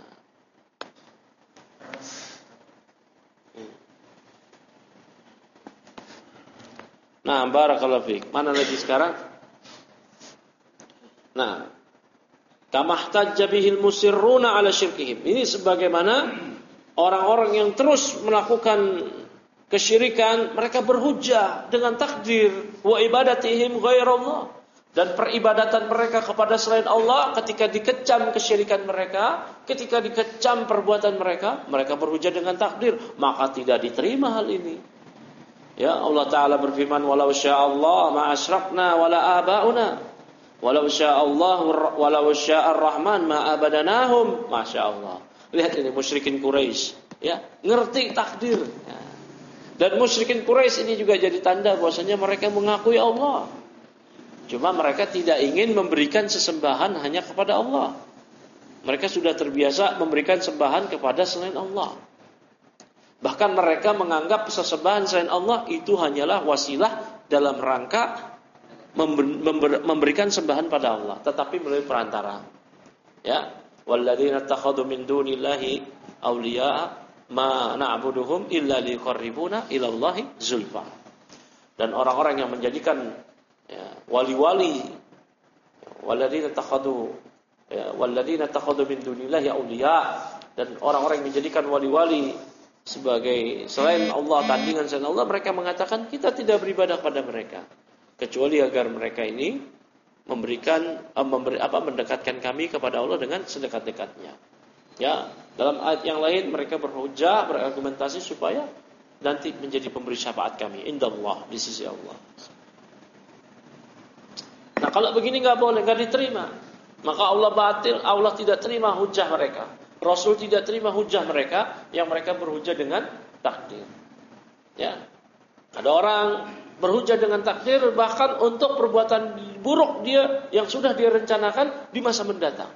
Nah, barakallahu fiik. Mana lagi sekarang? Nah, kamahtajja bihil musirruna ala syirkihim. Ini sebagaimana orang-orang yang terus melakukan kesyirikan, mereka berhujjah dengan takdir wa ibadatihim ghairallah, dan peribadatan mereka kepada selain Allah. Ketika dikecam kesyirikan mereka, ketika dikecam perbuatan mereka, mereka berhujjah dengan takdir, maka tidak diterima hal ini. Ya, Allah Ta'ala berfirman, walau sya'allah ma asyrakna wala aba'una, walau sya'allah walau sya'ar rahman ma abadanahum. Masya Allah. Lihat ini musyrikin Quraisy, ya, ngerti takdir ya. Dan musyrikin Quraisy ini juga jadi tanda bahwasanya mereka mengakui Allah, cuma mereka tidak ingin memberikan sesembahan hanya kepada Allah. Mereka sudah terbiasa memberikan sembahan kepada selain Allah. Bahkan mereka menganggap sesembahan selain Allah itu hanyalah wasilah dalam rangka memberikan sembahan pada Allah, tetapi melalui perantara. Ya, walladzina takhadhu min dunillahi awliya'a ma na'buduhum illa liqarribuna ila Allahi zulfa. Dan orang-orang yang menjadikan ya, wali-wali, walladzina takhadhu ya, walladzina takhadhu min dunillahi awliya', dan orang-orang yang menjadikan wali-wali sebagai selain Allah, tandingan selain Allah, mereka mengatakan kita tidak beribadah pada mereka kecuali agar mereka ini memberikan memberi, apa mendekatkan kami kepada Allah dengan sedekat-dekatnya. Ya, dalam ayat yang lain mereka berhujjah, berargumentasi supaya nanti menjadi pemberi syafaat kami indallah, di sisi Allah. Nah, kalau begini enggak boleh, enggak diterima. Maka Allah batil, Allah tidak terima hujjah mereka. Rasul tidak terima hujah mereka yang mereka berhujah dengan takdir. Ya. Ada orang berhujah dengan takdir bahkan untuk perbuatan buruk dia yang sudah dia rencanakan di masa mendatang.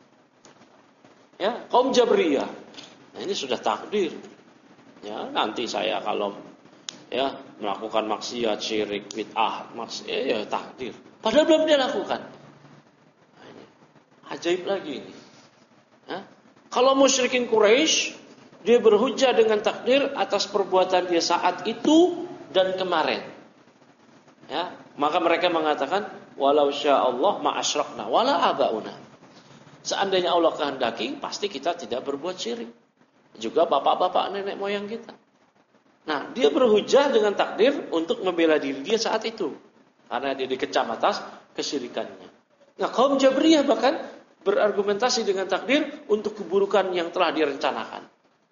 Ya, kaum Jabriyah. Nah, ini sudah takdir. Ya, nanti saya kalau ya melakukan maksiat, syirik, bid'ah, maksiat, ya, ya takdir. Padahal belum dia lakukan. Nah, ini ajaib lagi ini. Ya. Kalau musyrikin Quraisy, dia berhujjah dengan takdir atas perbuatan dia saat itu dan kemarin. Ya, maka mereka mengatakan walau sya'allah ma asyrakna wala abauna. Seandainya Allah kehendaki, pasti kita tidak berbuat syirik. Juga bapak-bapak nenek moyang kita. Nah, dia berhujjah dengan takdir untuk membela diri dia saat itu, karena dia dikecam atas kesyirikannya. Nah, kaum Jabriyah bahkan berargumentasi dengan takdir untuk keburukan yang telah direncanakan.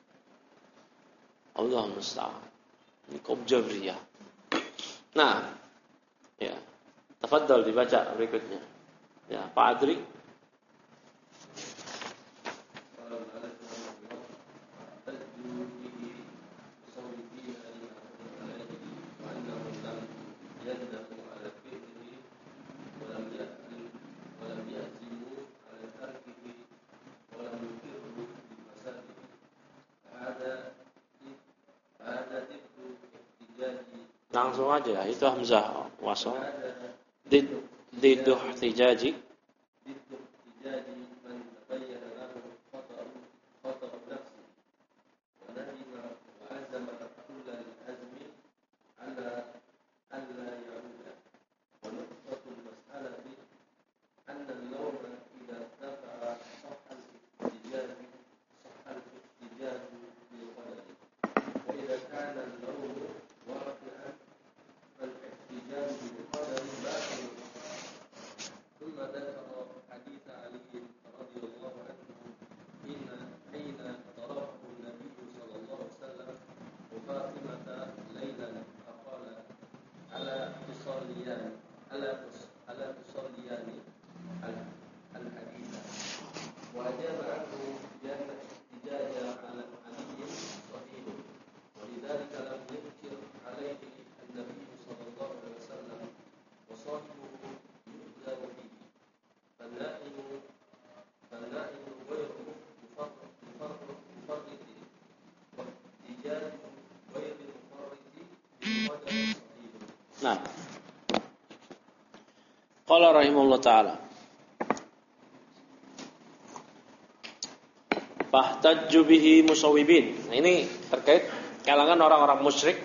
Allah musta'an. Ini kaum Jabriyah. Nah, ya, tafadhal dibaca berikutnya. Ya, Pak Adri. Langsung aja, itu hamzah wasal. Did diduh tijaji. Nah, qala rahimahullah ta'ala, fahtajju bihi musawwibin. Nah, ini terkait kalangan orang-orang musyrik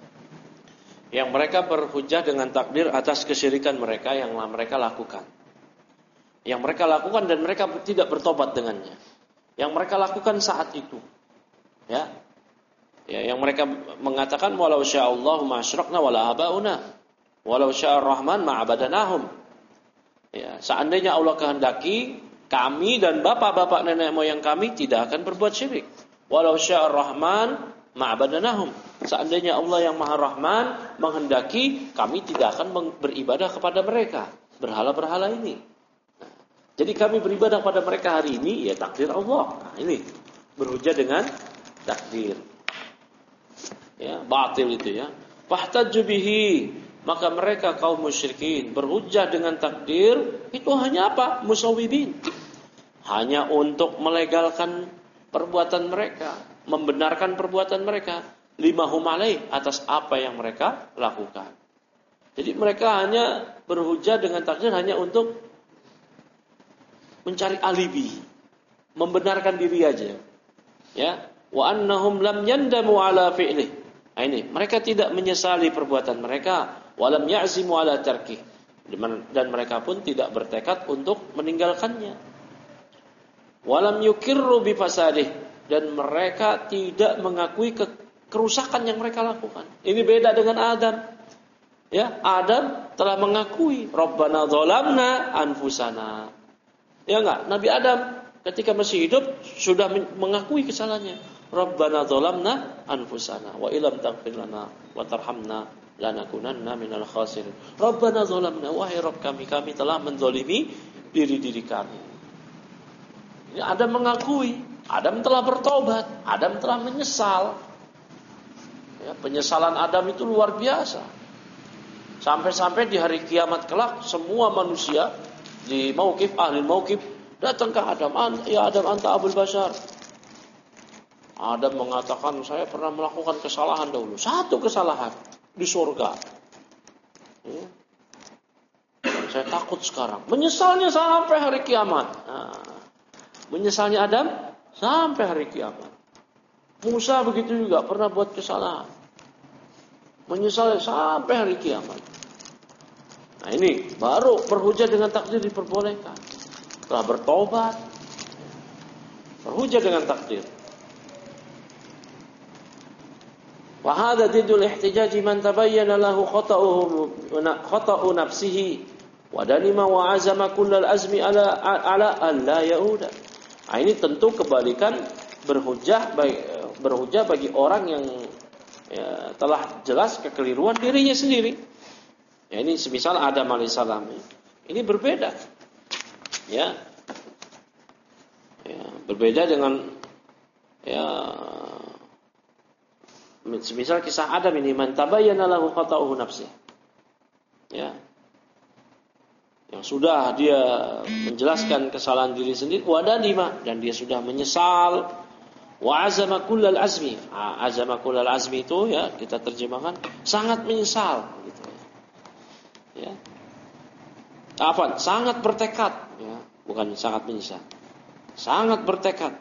yang mereka berhujjah dengan takdir atas kesyirikan mereka yang mereka lakukan. Yang mereka lakukan dan mereka tidak bertobat dengannya. Yang mereka lakukan saat itu. Ya. Ya, yang mereka mengatakan walau sya'allahu ma asyrakna wala abauna walau sya'ar rahman ma abadanahum. Ya, seandainya Allah kehendaki, kami dan bapak-bapak nenek moyang kami tidak akan berbuat syirik. Walau sya'ar rahman ma abadanahum. Seandainya Allah yang Maha Rahman menghendaki, kami tidak akan beribadah kepada mereka, berhala-berhala ini. Nah, jadi kami beribadah kepada mereka hari ini, ya takdir Allah. Nah, ini berhujjah dengan takdir. Ya, batil itu ya. Fahtajju bihi, maka mereka kaum musyrikin berhujjah dengan takdir itu hanya apa? Musawwibin. Hanya untuk melegalkan perbuatan mereka, membenarkan perbuatan mereka, limahum alaih, atas apa yang mereka lakukan. Jadi mereka hanya berhujjah dengan takdir hanya untuk mencari alibi, membenarkan diri aja. Ya, wa annahum lam yandamu ala fi'lih. Nah, ini mereka tidak menyesali perbuatan mereka, walam ya'zimu ala tarkih, dan mereka pun tidak bertekad untuk meninggalkannya. Walam yukirru bi fasadih, dan mereka tidak mengakui ke, kerusakan yang mereka lakukan. Ini beda dengan Adam. Ya, Adam telah mengakui Rabbana dzalamna anfusana. Ya enggak? Nabi Adam ketika masih hidup sudah mengakui kesalahannya. Rabbana dzalamna anfusana wa illam taghfir lana wa tarhamna lanakunanna minal khasirin. Rabbana dzalamna, wahai Rabb kami, kami telah menzalimi diri-diri kami. Ini Adam mengakui, Adam telah bertobat, Adam telah menyesal. Ya, penyesalan Adam itu luar biasa. Sampai-sampai di hari kiamat kelak semua manusia di mauqif ahli mauqif datang ke Adam, ya Adam anta abul bashar. Adam mengatakan, saya pernah melakukan kesalahan dahulu. Satu kesalahan di surga. Ya. Saya takut sekarang. Menyesalnya sampai hari kiamat. Nah, menyesalnya Adam sampai hari kiamat. Musa begitu juga pernah buat kesalahan. Menyesalnya sampai hari kiamat. Nah, ini baru berhujjah dengan takdir diperbolehkan. Telah bertobat, berhujjah dengan takdir. Wa hadha didul ihtijaji man tabayyana lahu khata'uhu khata'u nafsihi wa danima wa azama kullal azmi ala ala an la yauda. Nah, ini tentu kebalikan berhujjah bagi, berhujjah bagi orang yang ya, telah jelas kekeliruan dirinya sendiri. Ya, ini semisal Adam alaihissalam. Ini berbeda. Ya. Ya, berbeda dengan ya semisal kisah Adam ini, man tabayyana lahu khata'uhu nafsi. Ya. Yang sudah dia menjelaskan kesalahan diri sendiri, wa danima, dan dia sudah menyesal, wa azama kullal azmi. Ah, azama kullal azmi itu ya kita terjemahkan sangat menyesal gitu ya. Ya. Apa? Sangat bertekad ya, bukan sangat menyesal. Sangat bertekad.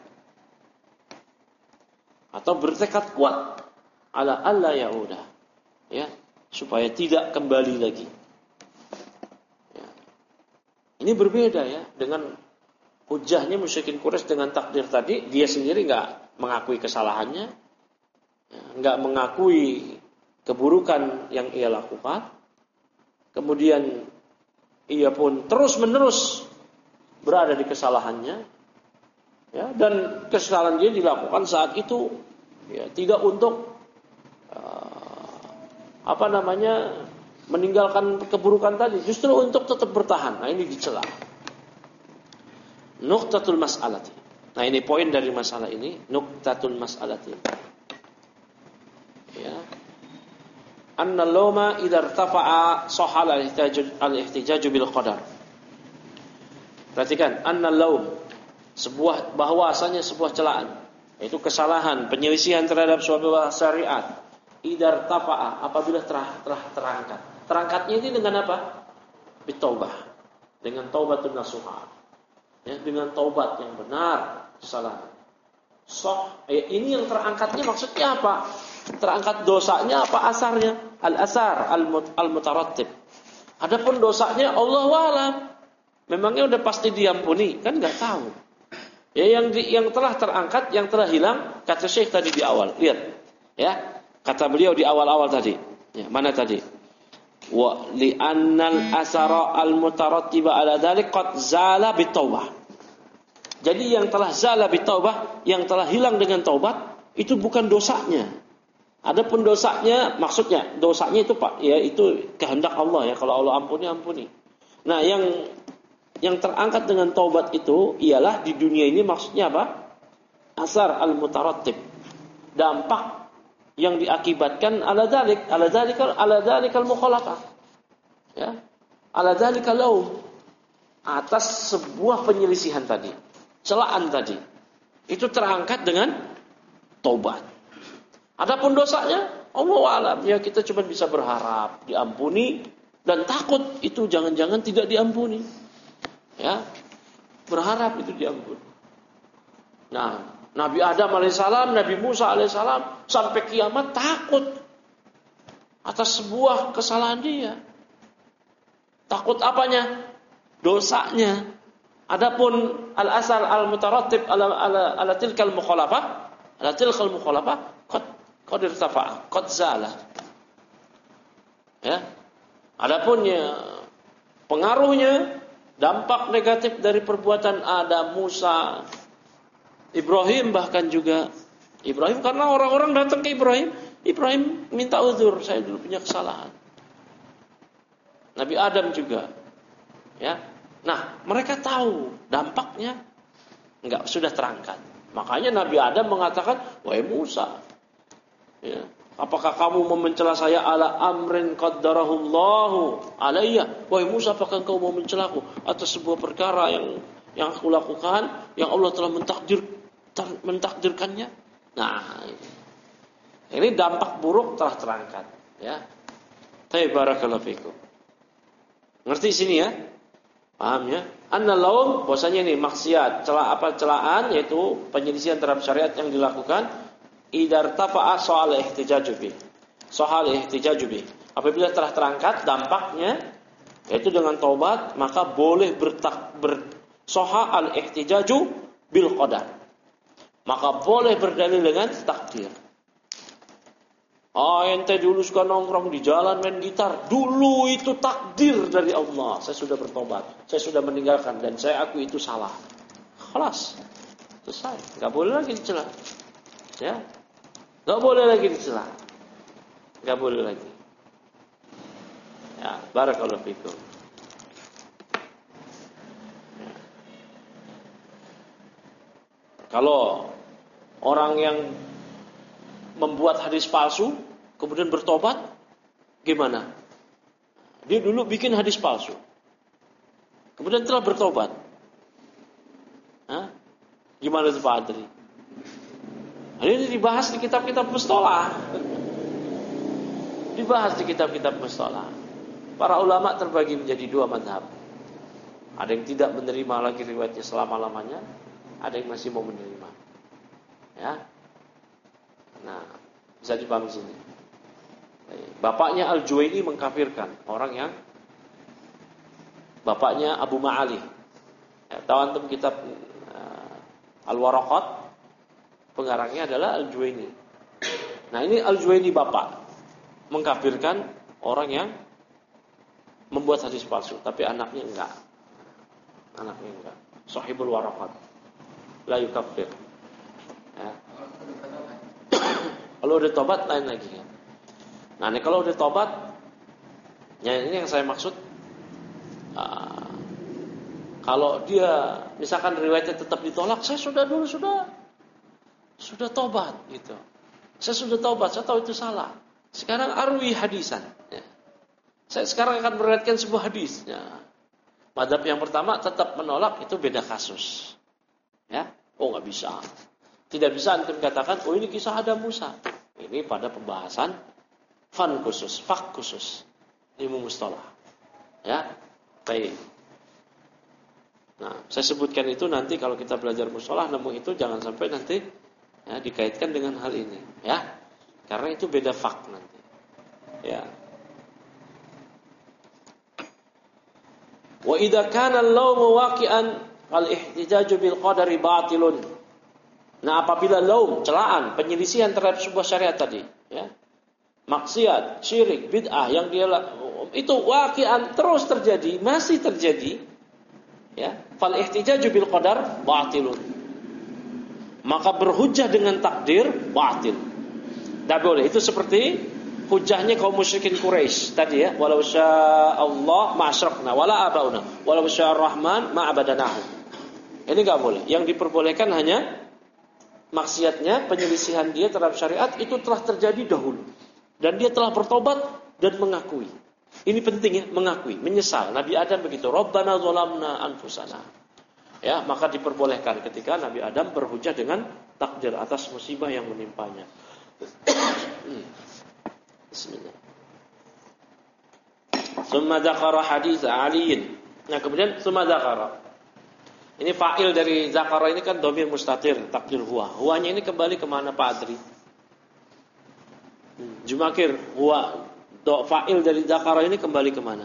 Atau bertekad kuat ala alla yaudah. Ya, supaya tidak kembali lagi. Ya. Ini berbeda ya dengan hujahnya musyrikin Quraisy dengan takdir tadi, dia sendiri enggak mengakui kesalahannya, ya, enggak mengakui keburukan yang ia lakukan. Kemudian ia pun terus-menerus berada di kesalahannya. Ya, dan kesalahan dia dilakukan saat itu ya, tidak untuk uh, apa namanya meninggalkan keburukan tadi, justru untuk tetap bertahan. Nah, ini dicela. Nuqtatul mas'alati. Nah, ini poin dari masalah ini, nuqtatul mas'alati. Ya. Anna al-lawma idza irtafa'a sahal al-ihtijaj bil qadar. Perhatikan, anna al-lawm, sebuah bahwasanya sebuah celaan, yaitu kesalahan, penyelisihan terhadap sebuah syariat, idza irtafa'a, apabila telah telah terangkat, terangkatnya ini dengan apa? Bitaubah, dengan taubatun nasuha, ya, dengan taubat yang benar, salah. Soh, eh, ini yang terangkatnya maksudnya apa? Terangkat dosanya apa asarnya? Al-asar, al-mutarattib. Adapun dosanya Allah wa'alam. Memangnya udah pasti diampuni? Kan nggak tahu. Ya, yang di, yang telah terangkat, yang telah hilang, kata Syekh tadi di awal. Lihat, ya, kata beliau di awal-awal tadi. Ya, mana tadi? Wa li'annal asara al-mutarattiba ala dzalik qad zala bitaubah. Jadi yang telah zala bitaubah, yang telah hilang dengan taubat, itu bukan dosanya. Adapun dosanya, maksudnya dosanya itu Pak, ya itu kehendak Allah ya. Kalau Allah ampuni, ampuni. Nah, yang yang terangkat dengan taubat itu ialah di dunia ini maksudnya apa? Asar al-mutarattib. Dampak yang diakibatkan ala dzalik, ala dzalikal ala dzalikal mukhalafah. Ya. Ala dzalikal laum. Atas sebuah penyelisihan tadi. Celaan tadi itu terangkat dengan taubat. Adapun dosanya Allah alam, ya kita cuma bisa berharap diampuni dan takut itu jangan-jangan tidak diampuni. Ya. Berharap itu diampuni. Nah, Nabi Adam alaihissalam, Nabi Musa alaihissalam sampai kiamat takut atas sebuah kesalahan dia. Takut apanya? Dosanya. Adapun al-asar al-mutarattib ala ala ala tilkal mukhalafah, ala tilkal mukhalafah qad qad irtafa'a, qad zala. Ya. Adapun ya pengaruhnya, dampak negatif dari perbuatan Adam, Musa, Ibrahim bahkan juga Ibrahim, karena orang-orang datang ke Ibrahim, Ibrahim minta uzur, saya dulu punya kesalahan. Nabi Adam juga. Ya. Nah, mereka tahu dampaknya enggak sudah terangkat. Makanya Nabi Adam mengatakan, "Wahai Musa, ya, apakah kamu mau mencela saya ala amrin qaddarahullahu alayya? Wahai Musa, apakah engkau mau mencelaku atas sebuah perkara yang yang aku lakukan, yang Allah telah mentakdir mentakdirkannya?" Nah, ini dampak buruk telah terangkat, ya. Barakallahu fikum. Ngerti sini ya? Paham ya? Anna laum, bahwasanya ini maksiat, celah apa celaan, yaitu penyelisihan terhadap syariat yang dilakukan, idar tafa'a soal ihtijajubi. Soal ihtijajubi. Apabila telah terangkat dampaknya, yaitu dengan taubat, maka boleh bertak ber soha al ihtijaju bil qadar. Maka boleh berdalil dengan takdir. Oh, ente dulu suka nongkrong di jalan main gitar. Dulu itu takdir dari Allah. Saya sudah bertobat. Saya sudah meninggalkan dan saya akui itu salah. Khalas. Selesai. Enggak boleh lagi dicela. Ya. Enggak boleh lagi dicela. Enggak boleh lagi. Ya, barakallahu fikum. Ya. Kalau orang yang membuat hadis palsu, kemudian bertobat, gimana? Dia dulu bikin hadis palsu, kemudian telah bertobat. Hah? Gimana itu Pak Adri? Ini dibahas di kitab-kitab mustalah. Dibahas di kitab-kitab mustalah. Para ulama terbagi menjadi dua mazhab. Ada yang tidak menerima lagi riwayatnya selama-lamanya, ada yang masih mau menerima. Ya. Nah, bisa dipahami sini. Bapaknya Al-Juwaini mengkafirkan orang yang bapaknya Abu Ma'ali. Ya, tahu antum kitab uh, Al-Waraqat, pengarangnya adalah Al-Juwaini. Nah, ini Al-Juwaini bapak mengkafirkan orang yang membuat hadis palsu, tapi anaknya enggak. Anaknya enggak. Sahibul Waraqat. La yukaffir. Ya. Kalau udah tobat lain lagi kan. Nah, ini kalau udah tobat, ya ini yang saya maksud. Uh, kalau dia misalkan riwayatnya tetap ditolak, saya sudah dulu sudah sudah tobat gitu. Saya sudah tobat, saya tahu itu salah. Sekarang arwi hadisan. Ya. Saya sekarang akan meriwayatkan sebuah hadis. Ya. Madzhab yang pertama tetap menolak, itu beda kasus. Ya, oh nggak bisa. Tidak bisa antum katakan, oh ini kisah Adam Musa. Ini pada pembahasan fan khusus, fak khusus. ilmu mustalah. Ya, baik. Nah, saya sebutkan itu nanti kalau kita belajar mustalah, nemu itu jangan sampai nanti ya, dikaitkan dengan hal ini, ya, karena itu beda fak nanti, ya. Wa idza kana al-lawmu waqi'an al-ihtijaju bil qadari batilun. Nah, apabila laum, celaan, penyelisihan terhadap sebuah syariat tadi, ya, maksiat, syirik, bid'ah yang dia itu waqi'an terus terjadi, masih terjadi, ya, fal ihtijaju bil qadar batilun. Maka berhujjah dengan takdir batil. Tidak boleh. Itu seperti hujahnya kaum musyrikin Quraisy tadi, ya, walau syaa Allah ma asyrakna wala abauna walau syaa Rahman ma abadanahu. Ini enggak boleh. Yang diperbolehkan hanya maksiatnya, penyelisihan dia terhadap syariat itu telah terjadi dahulu dan dia telah bertobat dan mengakui. Ini penting, ya, mengakui, menyesal. Nabi Adam begitu, Rabbana zalamna anfusana. Ya, maka diperbolehkan ketika Nabi Adam berhujah dengan takdir atas musibah yang menimpanya. Bismillah. Summa dzakara hadits Ali. Nah, kemudian summa dzakara. Ini fa'il dari zakara ini kan dhamir mustatir, takdir huwa. Huwanya ini kembali kemana Pak Adri? Jumakir, huwa do fa'il dari zakara ini kembali kemana?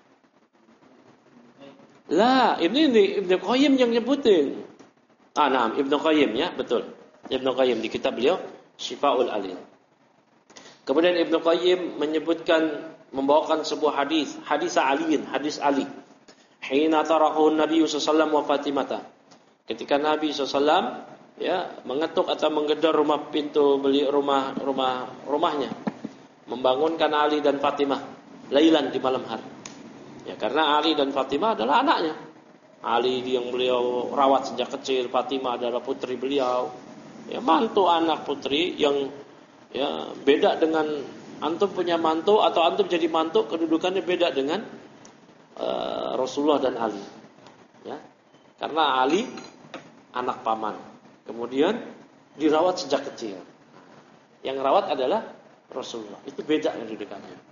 Lah, ini, ini Ibnu Qayyim yang nyebutin. Ah, nah, Ibnu Qayyim, ya, betul. Ibnu Qayyim di kitab beliau Syifaul Alil. Kemudian Ibnu Qayyim menyebutkan, membawakan sebuah hadis, hadis Aliin, hadis Ali. Hina tarahu Nabi sallallahu alaihi wasallam wa Fatimata. Ketika Nabi sallallahu alaihi wasallam, ya, mengetuk atau menggedor rumah pintu beli rumah rumah rumahnya, membangunkan Ali dan Fatimah lailan di malam hari. Ya, karena Ali dan Fatimah adalah anaknya. Ali yang beliau rawat sejak kecil, Fatimah adalah putri beliau. Ya, mantu anak putri yang, ya, beda dengan antum punya mantu atau antum jadi mantu, kedudukannya beda dengan uh, Rasulullah dan Ali. Ya. Karena Ali anak paman. Kemudian dirawat sejak kecil. Yang rawat adalah Rasulullah. Itu beda kedudukannya.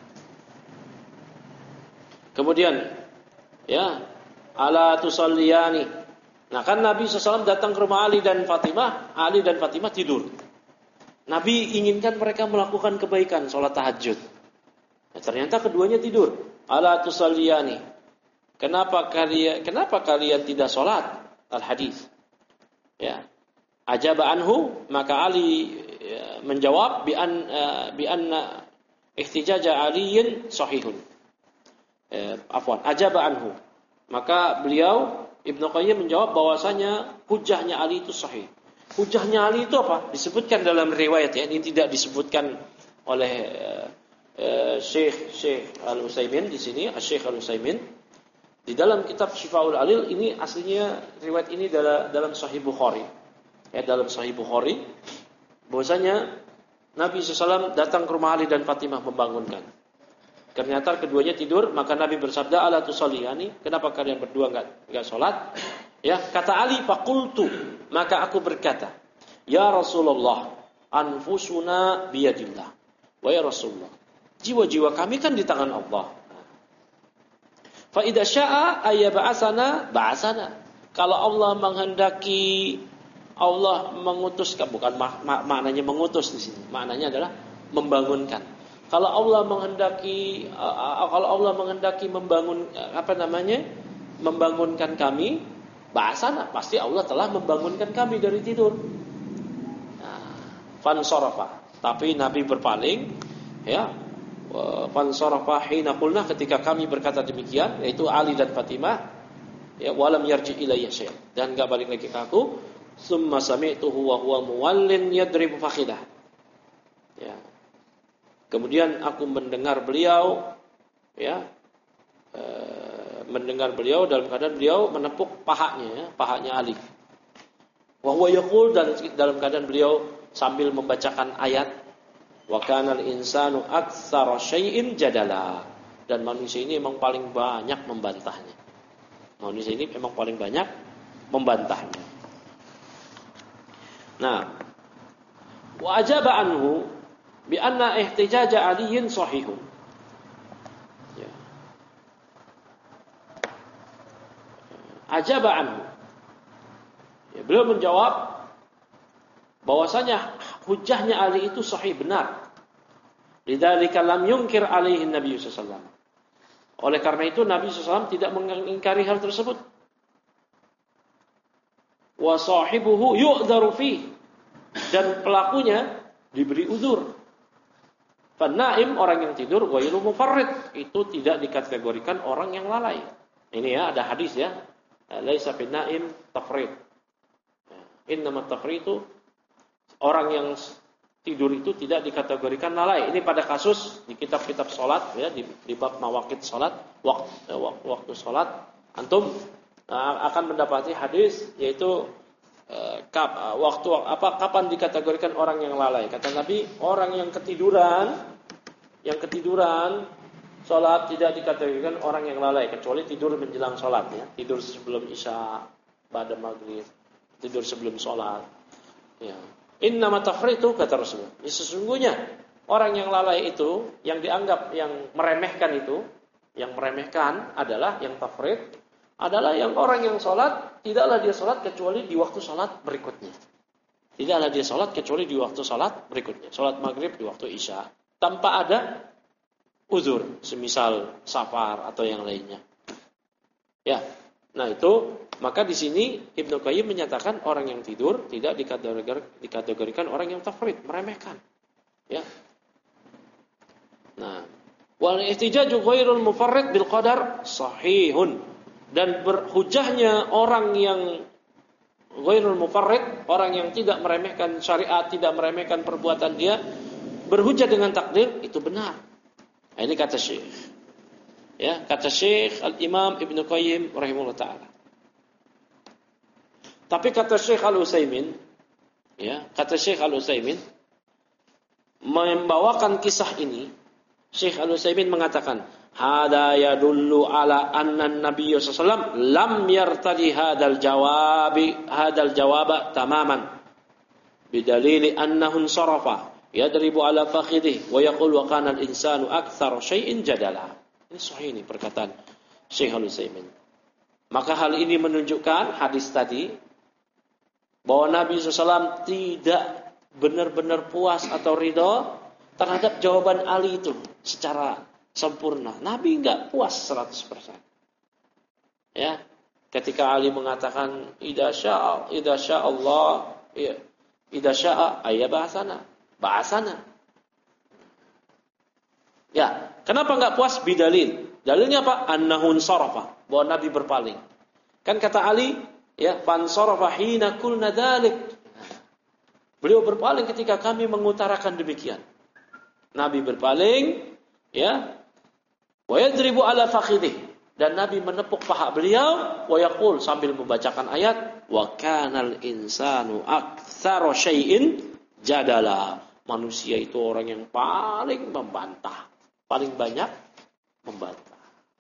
Kemudian, ya, ala tusalliyani. Nah, kan Nabi sallallahu alaihi wasallam datang ke rumah Ali dan Fatimah, Ali dan Fatimah tidur. Nabi inginkan mereka melakukan kebaikan, sholat tahajud. Nah, ternyata keduanya tidur. Ala tusalliyani. Kenapa kalian kenapa kalian tidak sholat? Al-hadis. Ya. Ajaba anhu, maka Ali, ya, menjawab bi an uh, bi anna ihtijaja Aliyin sahihun. Eh, afwan, ajaba anhu. Maka beliau Ibnu Qayyim menjawab bahwasanya hujahnya Ali itu sahih. Hujahnya Ali itu apa? Disebutkan dalam riwayat, ya. Ini tidak disebutkan oleh eh, eh, Syekh Syekh Al-Utsaimin di sini, Syekh Al-Utsaimin. Di dalam kitab Syifaul Alil ini aslinya riwayat ini dalam dalam Sahih Bukhari. Ya, dalam Sahih Bukhari bahwasanya Nabi sallallahu alaihi wasallam datang ke rumah Ali dan Fatimah membangunkan. Ternyata keduanya tidur, maka Nabi bersabda, ala tusalliyani, kenapa kalian berdua enggak enggak salat? Ya, kata Ali, faqultu, maka aku berkata, ya Rasulullah, anfusuna biyadillah. Wa ya Rasulullah, jiwa-jiwa kami kan di tangan Allah. Fa idza syaa ayyab'asana ba'asana. Kalau Allah menghendaki, Allah mengutuskan, bukan mak- mak- maknanya mengutus di sini. Maknanya adalah membangunkan. Kalau Allah menghendaki, uh, kalau Allah menghendaki membangun, uh, apa namanya, membangunkan kami, bahasana, pasti Allah telah membangunkan kami dari tidur. Nah, fansarafa. Tapi Nabi berpaling, ya. Fansarafa hina qulna, ketika kami berkata demikian, yaitu Ali dan Fatimah, ya, walam yarji ilayya syai', dan enggak balik lagi ke aku. Summa sami'tuhu wa huwa muwallin yadribu fakhidah. Ya. Kemudian aku mendengar beliau, ya, e, mendengar beliau dalam keadaan beliau menepuk pahanya, ya, pahanya Ali. Wa huwa yaqul, dan dalam keadaan beliau sambil membacakan ayat, wa kanal insanu aktsara syai'in jadala. Dan manusia ini memang paling banyak membantahnya. Manusia ini memang paling banyak membantahnya. Nah, wa ajaba anhu bi anna ihtijaja Aliyin sahihun. ajaba anhu. Ya, beliau menjawab bahwasanya hujahnya Ali itu sahih benar. Lidzalika lam yunkir alaihi Nabi sallallahu alaihi wasallam. Oleh karena itu Nabi sallallahu alaihi wasallam tidak mengingkari hal tersebut. Wa sahibuhu yu'dharu fi, dan pelakunya diberi udzur. Fan-naim, orang yang tidur, ghairu mufarrid, itu tidak dikategorikan orang yang lalai. Ini ya, ada hadis ya. Laisa fin-naim tafrid. Innamat tafridu, orang yang tidur itu tidak dikategorikan lalai. Ini pada kasus di kitab-kitab salat ya, di, di bab mawaqit salat, waktu, waktu salat, antum akan mendapati hadis yaitu uh, kap, uh, waktu apa kapan dikategorikan orang yang lalai. Kata Nabi, orang yang ketiduran, yang ketiduran salat tidak dikategorikan orang yang lalai kecuali tidur menjelang salat ya, tidur sebelum isya, pada maghrib, tidur sebelum salat. Ya. Innama tafritu, kata Rasulullah. Ya, sesungguhnya orang yang lalai itu, yang dianggap yang meremehkan itu, yang meremehkan adalah yang tafrid, adalah yang orang yang sholat, tidaklah dia sholat kecuali di waktu sholat berikutnya. Tidaklah dia sholat kecuali di waktu sholat berikutnya. Sholat maghrib di waktu isya. Tanpa ada uzur, semisal safar atau yang lainnya. Ya, nah itu, maka di sini Ibnu Qayyim menyatakan orang yang tidur tidak dikategorikan, dikategorikan orang yang tafrid, meremehkan. Ya. Nah, wal ihtijaju ghairul mufarrid bil qadar sahihun. Dan berhujahnya orang yang ghairul mufarrid, orang yang tidak meremehkan syariat, tidak meremehkan perbuatan dia, berhujah dengan takdir, itu benar. Nah, ini kata Syekh. Ya, kata Syekh Al-Imam Ibnu Qayyim rahimahullah taala. Tapi kata Syekh Al-Utsaimin, ya, kata Syekh Al-Utsaimin membawakan kisah ini, Syekh Al-Utsaimin mengatakan, hada yadullu ala anna an-nabiy sallallahu alaihi wasallam lam yartadi hadzal jawabi hadzal jawaba tamaman bidalili annahu sarafa yadribu ala fakhidhi wa yaqul wa kana al-insanu aktsara syai'in jadala. Ini sahih ini perkataan Syekh Al-Utsaimin. Maka hal ini menunjukkan hadis tadi bahwa Nabi sallallahu alaihi wasallam tidak benar-benar puas atau ridho terhadap jawaban Ali itu secara sempurna. Nabi enggak puas seratus persen. Ya, ketika Ali mengatakan idza syaa idza syaa Allah ya, idza syaa ayyabasana ba'asana. Ya, kenapa enggak puas? Bidalil. Dalilnya apa? Annahun sarafa, bahwa Nabi berpaling. Kan kata Ali, ya, fan sarafa hina kulna dzalik. Beliau berpaling ketika kami mengutarakan demikian. Nabi berpaling, ya, wa yadribu ala fakhidih, dan Nabi menepuk paha beliau, wa yaqul, sambil membacakan ayat, wa kanal insanu aktsara syai'in jadala. Manusia itu orang yang paling membantah, paling banyak membantah.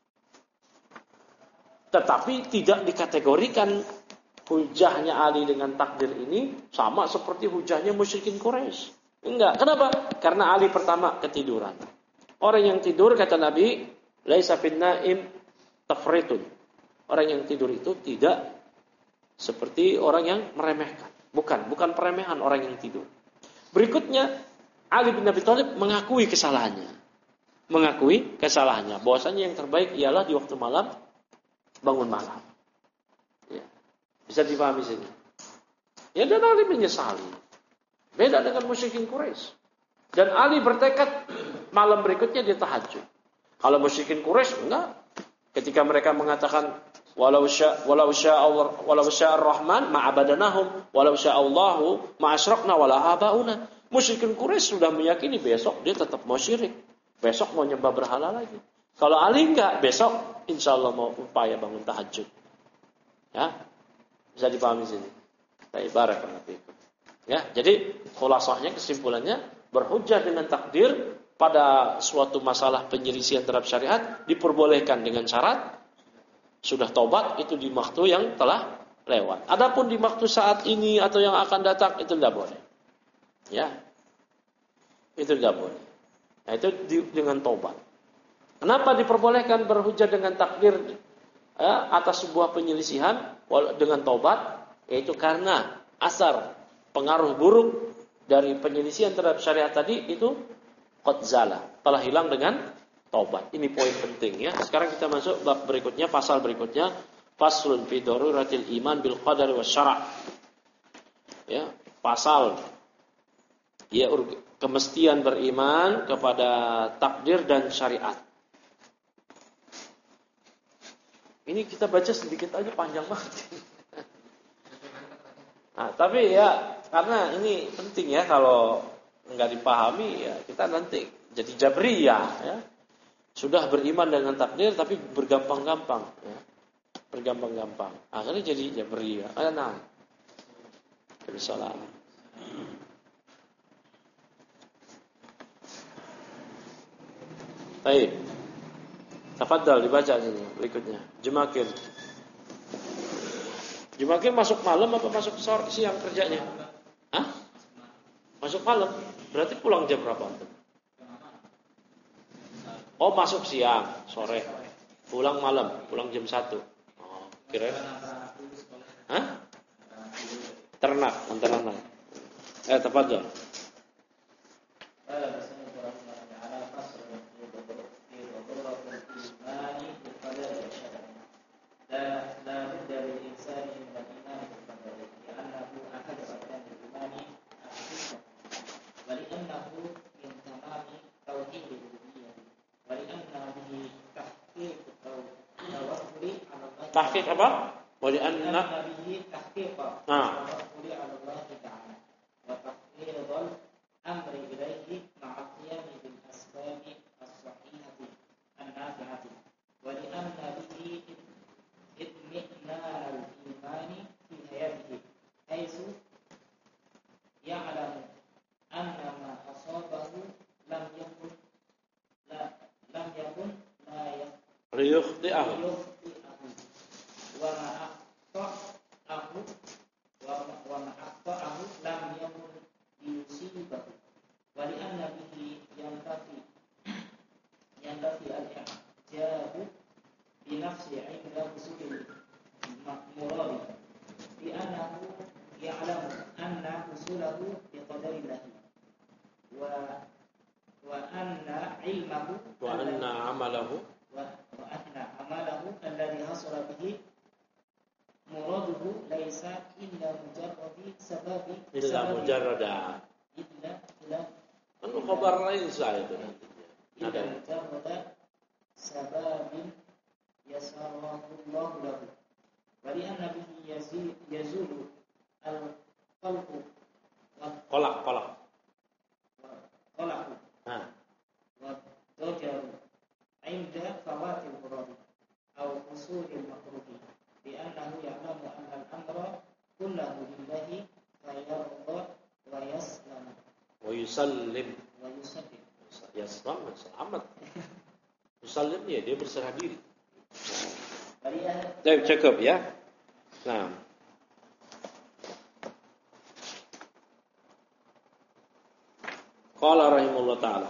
Tetapi tidak dikategorikan hujahnya Ali dengan takdir ini sama seperti hujahnya musyrikin Quraisy. Enggak. Kenapa? Karena Ali pertama ketiduran. Orang yang tidur, kata Nabi, laisa fin naim tafritun. Orang yang tidur itu tidak seperti orang yang meremehkan. Bukan, bukan peremehan orang yang tidur. Berikutnya, Ali bin Abi Thalib mengakui kesalahannya. Mengakui kesalahannya. Bahwasanya yang terbaik ialah di waktu malam bangun malam. Ya. Bisa dipahami sini. Ya, dan Ali menyesali. Beda dengan musyrikin Quraisy. Dan Ali bertekad malam berikutnya dia tahajud. Kalau musyrikin Quraisy enggak. Ketika mereka mengatakan walau sya walau sya Allah walau sya Ar-Rahman ma'abadanahum walau sya Allahu ma'asyrakna wala abauna. Musyrikin Quraisy sudah meyakini besok dia tetap mau syirik. Besok mau nyembah berhala lagi. Kalau Ali enggak, besok insyaallah mau upaya bangun tahajud. Ya. Bisa dipahami sini. Baik, barakallahu fiikum. Ya, jadi khulasahnya, kesimpulannya, berhujjah dengan takdir pada suatu masalah penyelisihan terhadap syariat diperbolehkan dengan syarat sudah taubat itu di waktu yang telah lewat. Adapun di waktu saat ini atau yang akan datang itu tidak boleh. Ya. Itu tidak boleh. Nah, itu di, dengan taubat. Kenapa diperbolehkan berhujjah dengan takdir ya, atas sebuah penyelisihan dengan taubat, yaitu karena asar pengaruh buruk dari penyelisihan terhadap syariat tadi itu qad zala, telah hilang dengan taubat. Ini poin penting ya. Sekarang kita masuk bab berikutnya, pasal berikutnya, faslun fi daruratil iman bil qadari wasyara'. Ya, pasal ya kemestian beriman kepada takdir dan syariat. Ini kita baca sedikit aja panjang banget. Nah, tapi ya karena ini penting ya, kalau nggak dipahami ya kita nanti jadi jabriyah ya. Sudah beriman dengan takdir tapi bergampang-gampang ya. Bergampang-gampang. Akhirnya jadi jabriyah. Ah, nah. Salam. Baik. Tafadhal dibaca sini berikutnya. Jumakir. Jumakir masuk malam apa masuk sore siang kerjanya? Hah? Masuk malam. Berarti pulang jam berapa? Oh, masuk siang, sore. Pulang malam, pulang jam satu. Oh, kira. Hah? Ternak, ternak. Eh, tafadhal. Tahqiq apa? Wa li anna nabihi tahqiqa. Nah. Wa taqdirul amri ilaihi ma'a qiyami bil asbabi as-sahihati an-nafi'ati. Wa li anna bihi itmi'nal imani fi hayatihi haitsu ya'lamu anna ma asabahu lam yakun la lam yakun la yukhti'ahu wa ma'aqta'ahu wa ma'aqta'ahu lam yakun yusibahu wa li anna bihi yantafi yantafi al-i'jabu bi nafsi 'inda usulil muradi bi annahu ya'lamu anna usulahu bi qadarillah wa wa anna 'ilmahu wa anna 'amalahu wa anna 'amalahu alladhi hasala bihi muraduhu laisa illa mujarradi sababi illa mujarrada illa illa kan khabar lain saya itu nantinya illa mujarrada sababin yasarahu Allah lahu wa li anna bihi yazulu al-qalbu qalaq qalaq qalaq ha wa dajaru inda fawatil muradi aw usulil makruhi bi annahu ya'lamu anna al-amra kullahu lillahi fa yarda wa yaslam wa yusallim wa yusallim yaslam selamat yusallim ya dia berserah diri. Baik, cukup ya. Nah, qala rahimahullah ta'ala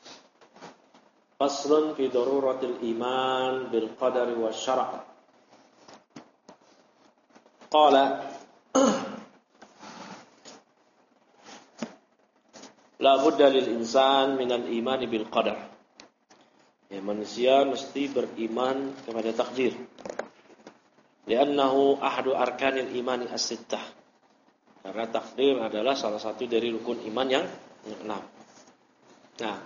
faslun fi daruratil iman bil qadari wasyara'. Qala la budda lil insan minal imani bil qadar. Ya, manusia mesti beriman kepada takdir. Li'annahu ahadu arkanil imani as-sittah. Karena takdir adalah salah satu dari rukun iman yang enam. Nah.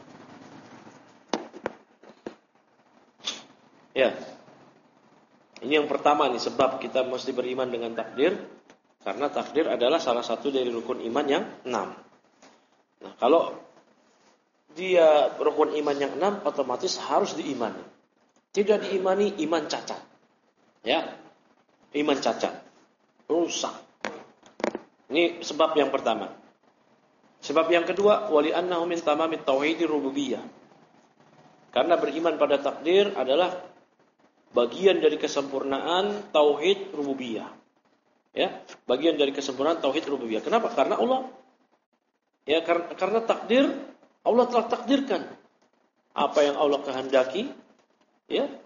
Ya. Ini yang pertama nih, sebab kita mesti beriman dengan takdir, karena takdir adalah salah satu dari rukun iman yang enam. Nah, kalau dia rukun iman yang enam, otomatis harus diimani. Tidak diimani, iman cacat. Ya, iman cacat, rusak. Ini sebab yang pertama. Sebab yang kedua, wali annahu min tamamit tauhidir rububiyah. Karena beriman pada takdir adalah bagian dari kesempurnaan tauhid rububiyah. Ya, bagian dari kesempurnaan tauhid rububiyah. Kenapa? Karena Allah ya karena, karena takdir Allah telah takdirkan apa yang Allah kehendaki, ya.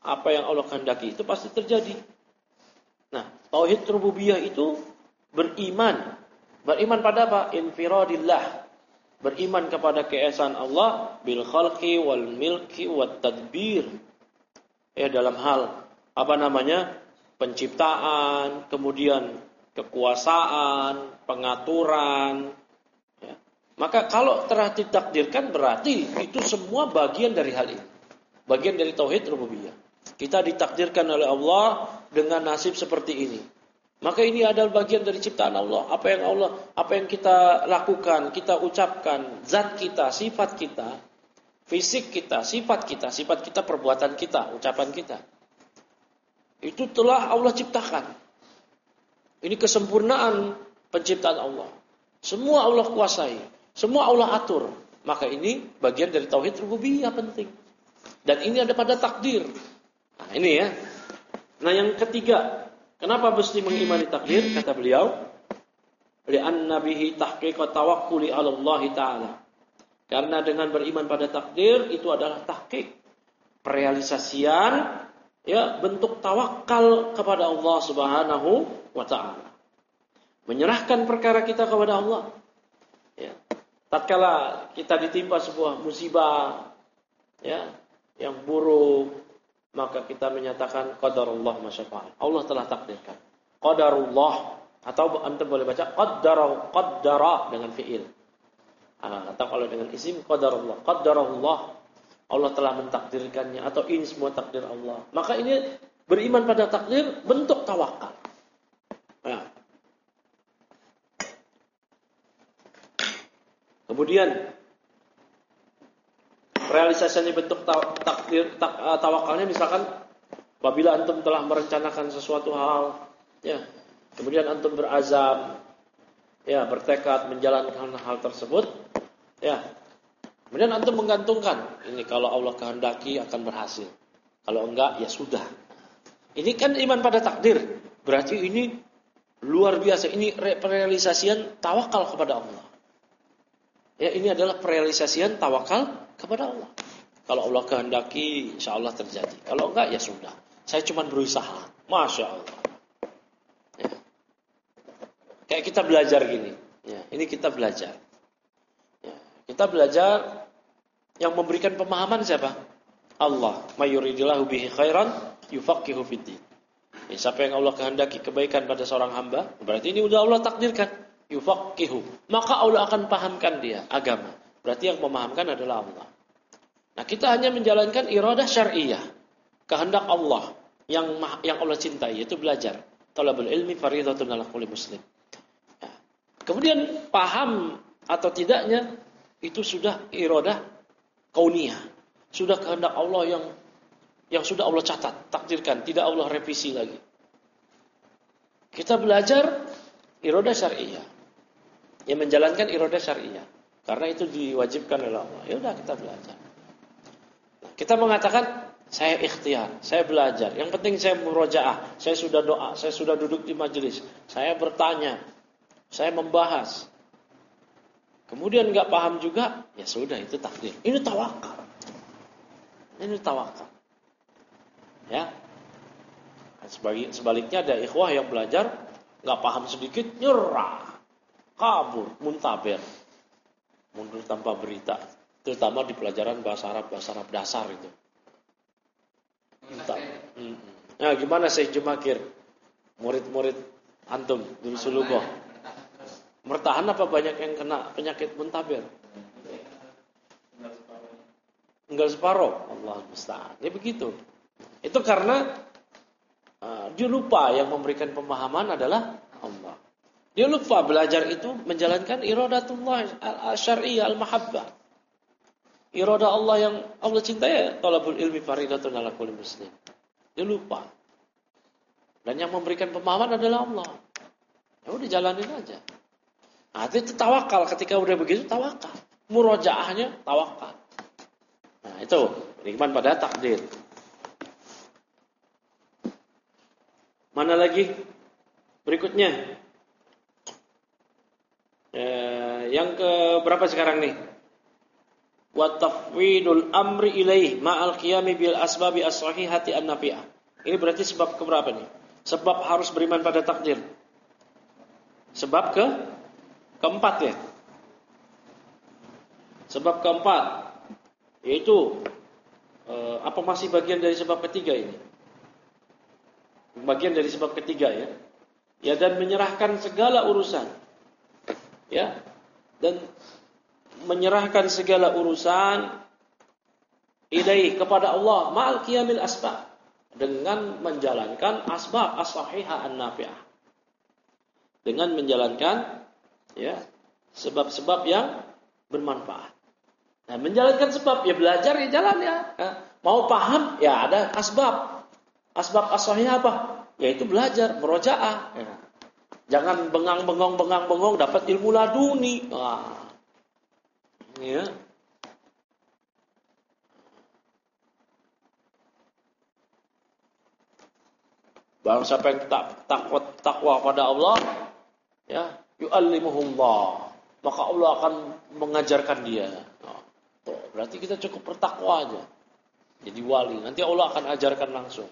apa yang Allah kehendaki itu pasti terjadi. Nah, tauhid rububiyah itu beriman. Beriman pada apa? Infiradillah. Beriman kepada keesaan Allah bil khalqi wal milki wat tadbir. Ya, dalam hal apa namanya? Penciptaan, kemudian kekuasaan, pengaturan. Ya. Maka kalau telah ditakdirkan berarti itu semua bagian dari hal ini. Bagian dari tauhid rububiyah. Kita ditakdirkan oleh Allah dengan nasib seperti ini. Maka ini adalah bagian dari ciptaan Allah. Apa yang Allah, apa yang kita lakukan, kita ucapkan, zat kita, sifat kita, fisik kita, sifat kita, sifat kita, perbuatan kita, ucapan kita. Itu telah Allah ciptakan. Ini kesempurnaan penciptaan Allah. Semua Allah kuasai, semua Allah atur. Maka ini bagian dari tauhid rububiyah penting. Dan ini ada pada takdir. Nah, ini ya. Nah, yang ketiga, kenapa mesti mengimani takdir? Kata beliau, li'anna bihi tahqiqat tawakkuli 'ala Allah taala. Karena dengan beriman pada takdir itu adalah tahqiq, perealisasian ya bentuk tawakal kepada Allah Subhanahu wa taala. Menyerahkan perkara kita kepada Allah. Ya. Tatkala kita ditimpa sebuah musibah ya, yang buruk, maka kita menyatakan qadarullah masyafa'al. Allah telah takdirkan. Qadarullah, atau antum boleh baca qaddara, qaddara dengan fi'il. Ah, atau kalau dengan isim qadarullah, qadarullah, Allah telah mentakdirkannya, atau ini semua takdir Allah. Maka ini beriman pada takdir bentuk tawakal. Nah. Kemudian realisasinya bentuk takdir tak, tawakalnya misalkan apabila antum telah merencanakan sesuatu hal ya, kemudian antum berazam ya, bertekad menjalankan hal tersebut ya, kemudian antum menggantungkan ini kalau Allah kehendaki akan berhasil, kalau enggak ya sudah. Ini kan iman pada takdir, berarti ini luar biasa, ini realisasian tawakal kepada Allah ya. Ini adalah perealisasian tawakal kepada Allah. Kalau Allah kehendaki, insya Allah terjadi. Kalau enggak, ya sudah. Saya cuma berusaha. Masya Allah. Ya. Kayak kita belajar gini. Ya, ini kita belajar. Ya, kita belajar yang memberikan pemahaman siapa? Allah. Mayuridillahu bihi khairan yufaqihu fiddin. Ya, siapa yang Allah kehendaki kebaikan pada seorang hamba, berarti ini udah Allah takdirkan. Yufaqihu. Maka Allah akan pahamkan dia agama. Berarti yang memahamkan adalah Allah. Nah, kita hanya menjalankan iradah syar'iyah, kehendak Allah yang yang Allah cintai, yaitu belajar. Talabul ilmi fardhatun 'ala kulli muslim. Ya. Kemudian paham atau tidaknya itu sudah iradah kauniyah. Sudah kehendak Allah yang yang sudah Allah catat, takdirkan, tidak Allah revisi lagi. Kita belajar iradah syar'iyah. Yang menjalankan iradah syar'iyah. Karena itu diwajibkan oleh Allah. Ya udah kita belajar. Nah, kita mengatakan saya ikhtiar, saya belajar. Yang penting saya murojaah, saya sudah doa, saya sudah duduk di majelis, saya bertanya, saya membahas. Kemudian nggak paham juga, ya sudah itu takdir. Ini tawakal. Ini tawakal. Ya. Sebaliknya ada ikhwah yang belajar nggak paham sedikit, nyerah, kabur, muntaber. Mundur tanpa berita, terutama di pelajaran bahasa Arab, bahasa Arab dasar itu. Entah. Nah, gimana Syekh Jumakir? Murid-murid antum di Sulugoh. Bertahan apa banyak yang kena penyakit muntaber? Enggak separuh. Allah musta'an. Ya begitu. Itu karena uh, dia lupa yang memberikan pemahaman adalah Allah. Dia lupa belajar itu menjalankan iradatullah al-syar'iyyah al-mahabbah. Iradah Allah yang Allah cintai, talabul ilmi fardhatun 'ala kulli muslim. Dia lupa. Dan yang memberikan pemahaman adalah Allah. Ya udah jalanin aja. Nah, itu tawakal, ketika udah begitu tawakal. Murojaahnya tawakal. Nah, itu iman pada takdir. Mana lagi? Berikutnya. Eh, yang ke berapa sekarang nih? wa tafwidul amri ilaih ma'al qiyami bil asbabi as-sahihati an-nafi'ah. Ini berarti sebab keberapa nih? Sebab harus beriman pada takdir. Sebab ke keempat ya. Sebab keempat yaitu eh, apa masih bagian dari sebab ketiga ini? Bagian dari sebab ketiga ya. Ya, dan menyerahkan segala urusan. Ya. Dan menyerahkan segala urusan ilaih kepada Allah ma'al qiyamil asbab, dengan menjalankan asbab as-sahihah an-nafi'ah. Dengan menjalankan ya sebab-sebab yang bermanfaat. Nah, menjalankan sebab ya belajar ya jalan ya. Mau paham ya ada asbab. Asbab as-sahihah apa? Yaitu belajar, murojaah. Ya. Jangan bengang-bengong bengang-bengong dapat ilmu laduni. Wah. Ya. Barang siapa yang tak takwa takwa pada Allah, ya, yu'allimuhullah, maka Allah akan mengajarkan dia. Nah, tuh, berarti kita cukup bertakwa aja. Jadi wali, nanti Allah akan ajarkan langsung.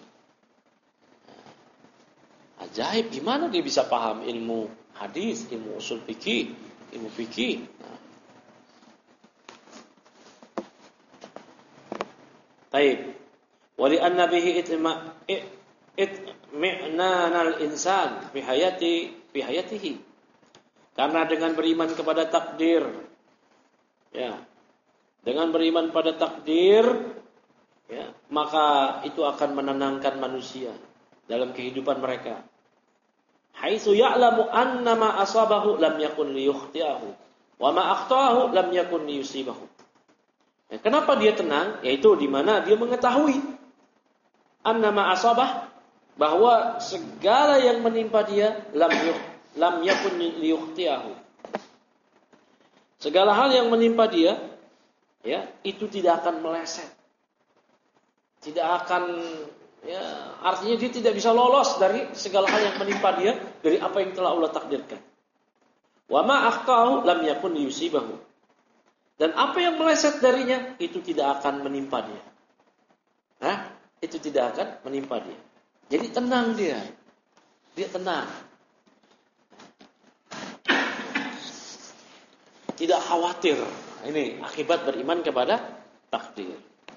Ajaib, gimana dia bisa paham ilmu hadis, ilmu usul fikih, ilmu fikih. Nah. Baik. Wali anna bihi itma itmi'nanal insan fi hayati fi hayatihi. Karena dengan beriman kepada takdir, ya. Dengan beriman pada takdir, ya, maka itu akan menenangkan manusia dalam kehidupan mereka. Haitsu ya'lamu anna ma asabahu lam yakun liyukhti'ahu wa ma akhta'ahu lam yakun liyusibahu. Ya, kenapa dia tenang? Yaitu di mana dia mengetahui anna ma asabah, bahwa segala yang menimpa dia lam yuk lam yakun liyukhti'ahu. Segala hal yang menimpa dia, ya, itu tidak akan meleset. Tidak akan, ya, artinya dia tidak bisa lolos dari segala hal yang menimpa dia dari apa yang telah Allah takdirkan. Wa ma akhtahu lam yakun liyusibahu. Dan apa yang meleset darinya itu tidak akan menimpa dia. Hah? Itu tidak akan menimpa dia. Jadi tenang dia. Dia tenang. Tidak khawatir. Ini akibat beriman kepada takdir.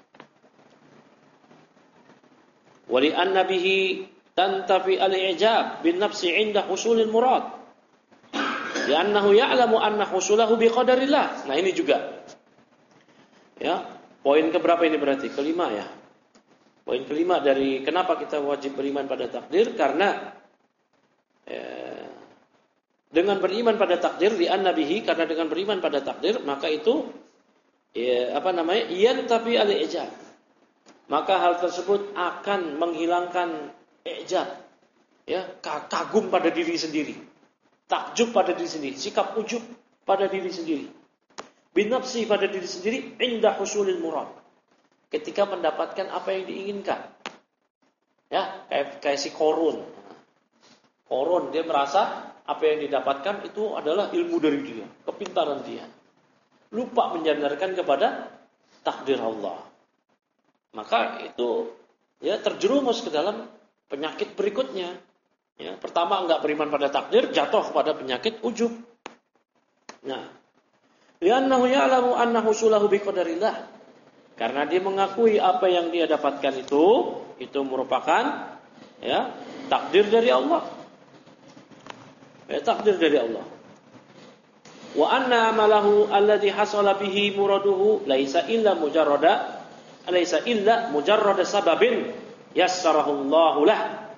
Wali anna bihi tantafi al-i'jab bin nafsi 'inda husulil murad. Li'annahu ya'lamu anna husulahu biqadarillah. Nah, ini juga. Ya, poin keberapa ini berarti? Kelima ya. Poin kelima dari kenapa kita wajib beriman pada takdir, karena ya, dengan beriman pada takdir li'anna bihi, karena dengan beriman pada takdir maka itu ya, apa namanya? Yantafi al-i'jab. Maka hal tersebut akan menghilangkan i'jab, ya, kagum pada diri sendiri, takjub pada diri sendiri, sikap ujub pada diri sendiri, binafsi pada diri sendiri, inda husulil murad, ketika mendapatkan apa yang diinginkan. Ya, kayak kayak si Korun. Korun dia merasa apa yang didapatkan itu adalah ilmu dari dia, kepintaran dia, lupa menyandarkan kepada takdir Allah. Maka itu ya terjerumus ke dalam penyakit berikutnya. Ya, pertama enggak beriman pada takdir, jatuh pada penyakit ujub. Nah, li'annahu ya'lamu anna husulahu biqadarillah. Karena dia mengakui apa yang dia dapatkan itu itu merupakan ya takdir dari Allah. Ya, takdir dari Allah. Wa anna amalahu alladhi hasala bihi muraduhu laisa illa mujarrada alaysa illa mujarrada sababin yassarahu Allahu lah.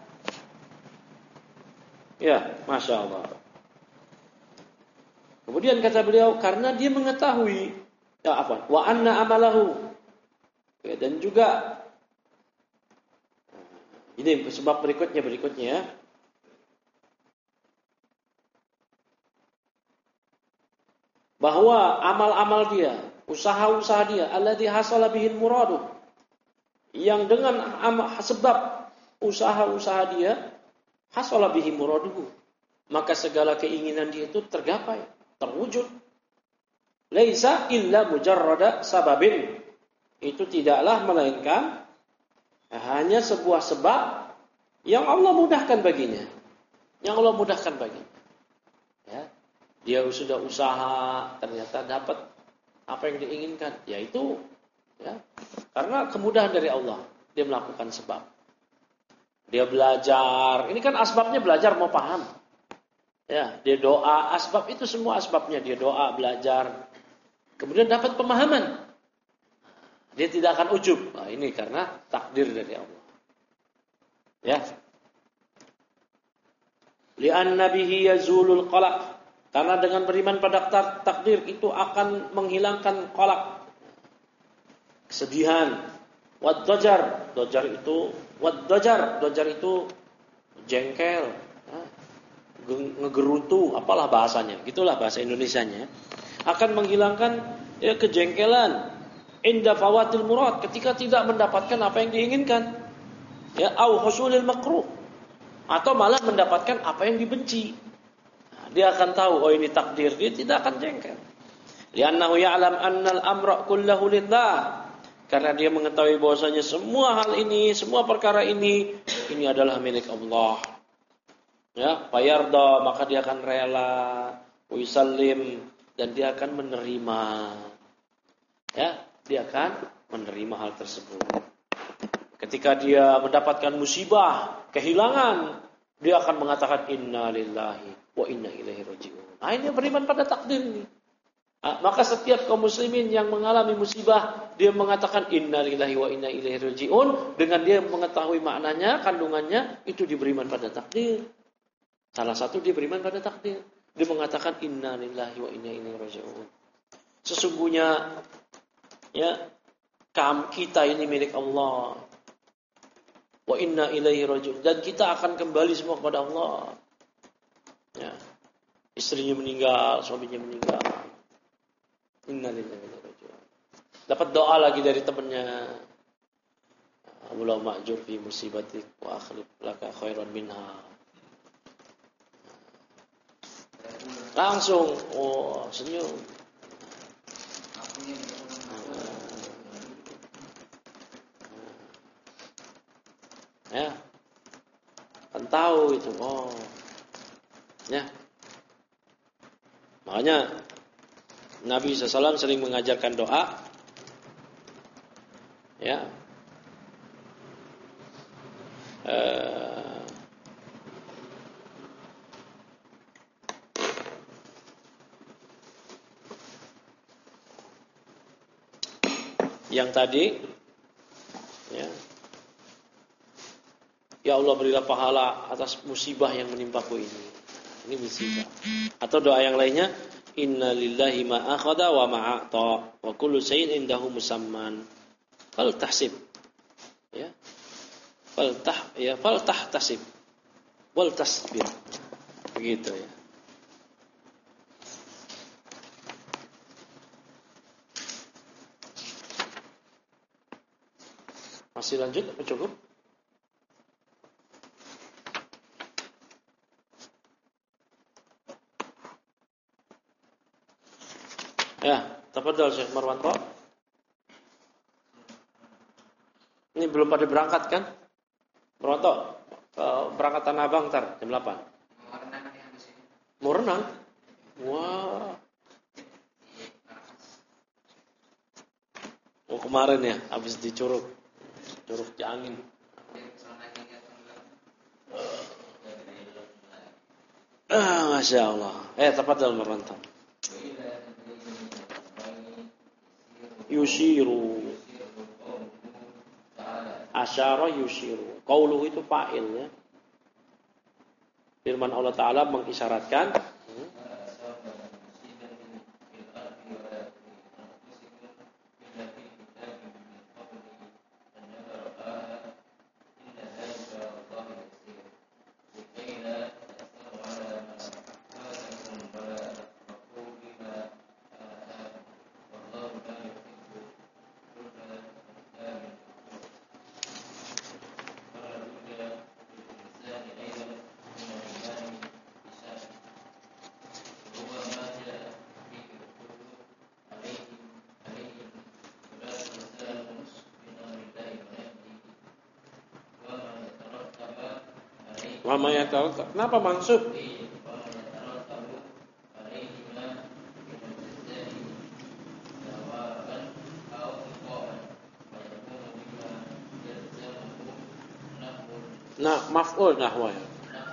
Ya, Masya Allah. Kemudian kata beliau, karena dia mengetahui ya apa? Wa anna amalahu. Ya, dan juga ini sebab berikutnya berikutnya ya. Bahwa amal-amal dia, usaha-usaha dia, alladzi hasala bihil muradu, yang dengan sebab usaha-usaha dia hasala bihi muraduhu, maka segala keinginan dia itu tergapai, terwujud. Laisa illa mujarrada sababin. Itu tidaklah melainkan hanya sebuah sebab yang Allah mudahkan baginya. Yang Allah mudahkan baginya. Ya. Dia sudah usaha, ternyata dapat apa yang diinginkan. Yaitu ya, karena kemudahan dari Allah. Dia melakukan sebab. Dia belajar. Ini kan asbabnya belajar mau paham. Ya, dia doa, asbab itu semua asbabnya. Dia doa, belajar. Kemudian dapat pemahaman. Dia tidak akan ujub. Nah, ini karena takdir dari Allah. Ya. Li'anna bihi yazulul qalaq. Karena dengan beriman pada takdir itu akan menghilangkan qalaq. Kesedihan. Wad dojar. Dojar itu wad dojar. Dojar itu jengkel. Ngegerutu. Apalah bahasanya. Gitulah bahasa Indonesianya. Akan menghilangkan ya, kejengkelan. Inda fawatil murad. Ketika tidak mendapatkan apa yang diinginkan. Ya, au husulil makruh. Atau malah mendapatkan apa yang dibenci. Nah, dia akan tahu, oh ini takdir. Dia tidak akan jengkel. Li'annahu ya'lam annal amra kullahu lillah. Karena dia mengetahui bahwasanya semua hal ini, semua perkara ini, ini adalah milik Allah. Ya, fayarda, maka dia akan rela. Wisallim, dan dia akan menerima. Ya, dia akan menerima hal tersebut. Ketika dia mendapatkan musibah, kehilangan, dia akan mengatakan inna lillahi wa inna ilaihi raji'un. Nah, ini beriman pada takdir ini. Nah, maka setiap kaum muslimin yang mengalami musibah, dia mengatakan inna lillahi wa inna ilaihi raji'un. Dengan dia mengetahui maknanya, kandungannya, itu diberiman pada takdir. Salah satu dia beriman pada takdir. Dia mengatakan inna lillahi wa inna ilaihi raji'un. Sesungguhnya ya, kam kita ini milik Allah. Wa inna ilaihi raji'un, dan kita akan kembali semua kepada Allah. Ya. Istrinya meninggal, suaminya meninggal. Inna lillahi wa inna ilaihi raji'un. Dapat doa lagi dari temannya. Allahumma ajur fi musibatik wa akhlif laka khairan minha. Langsung oh senyum. Ya, kan tahu itu. Oh, ya. Makanya Nabi shallallahu alaihi wasallam sering mengajarkan doa. Ya. Eh, yang tadi, ya. Ya Allah, berilah pahala atas musibah yang menimpaku ini. Ini musibah. Atau doa yang lainnya, inna lillahi ma akhadha wa ma a'ta wa kullu shay'in indahu musamman. Fal tahsib. Ya. Fal tah ya fal tahtasib. Wal tasbir. Begitu ya. Masih lanjut apa cukup? Ya, tafadhol Syekh Marwanto. Ini belum pada berangkat kan? Marwanto, berangkat Tanah Abang ntar jam delapan. Mau renang? Wah. Oh kemarin ya, habis di Curug. Curug Ciangin. Ah, Masya Allah. Eh, tafadhol Marwanto. Yushiru, asyara yushiru. Qauluhu itu fa'il ya. Firman Allah Ta'ala mengisyaratkan. Hmm. Wa ma yatarattab. Kenapa mansub? Nah, maf'ul nahwa ya.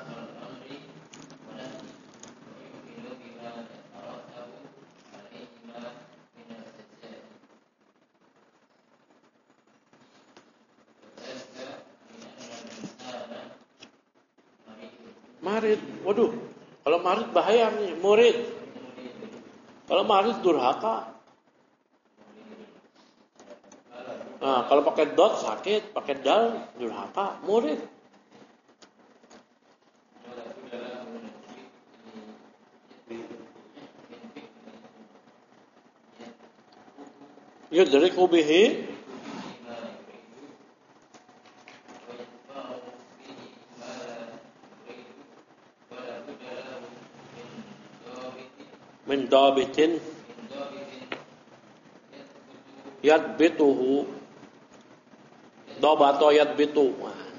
Marid, waduh, kalau marid bahaya nih, murid. Kalau marid durhaka. Nah, kalau pakai dot sakit, pakai dal durhaka, murid. Yudriku bihi min dabitin yadbituhu dabato yadbitu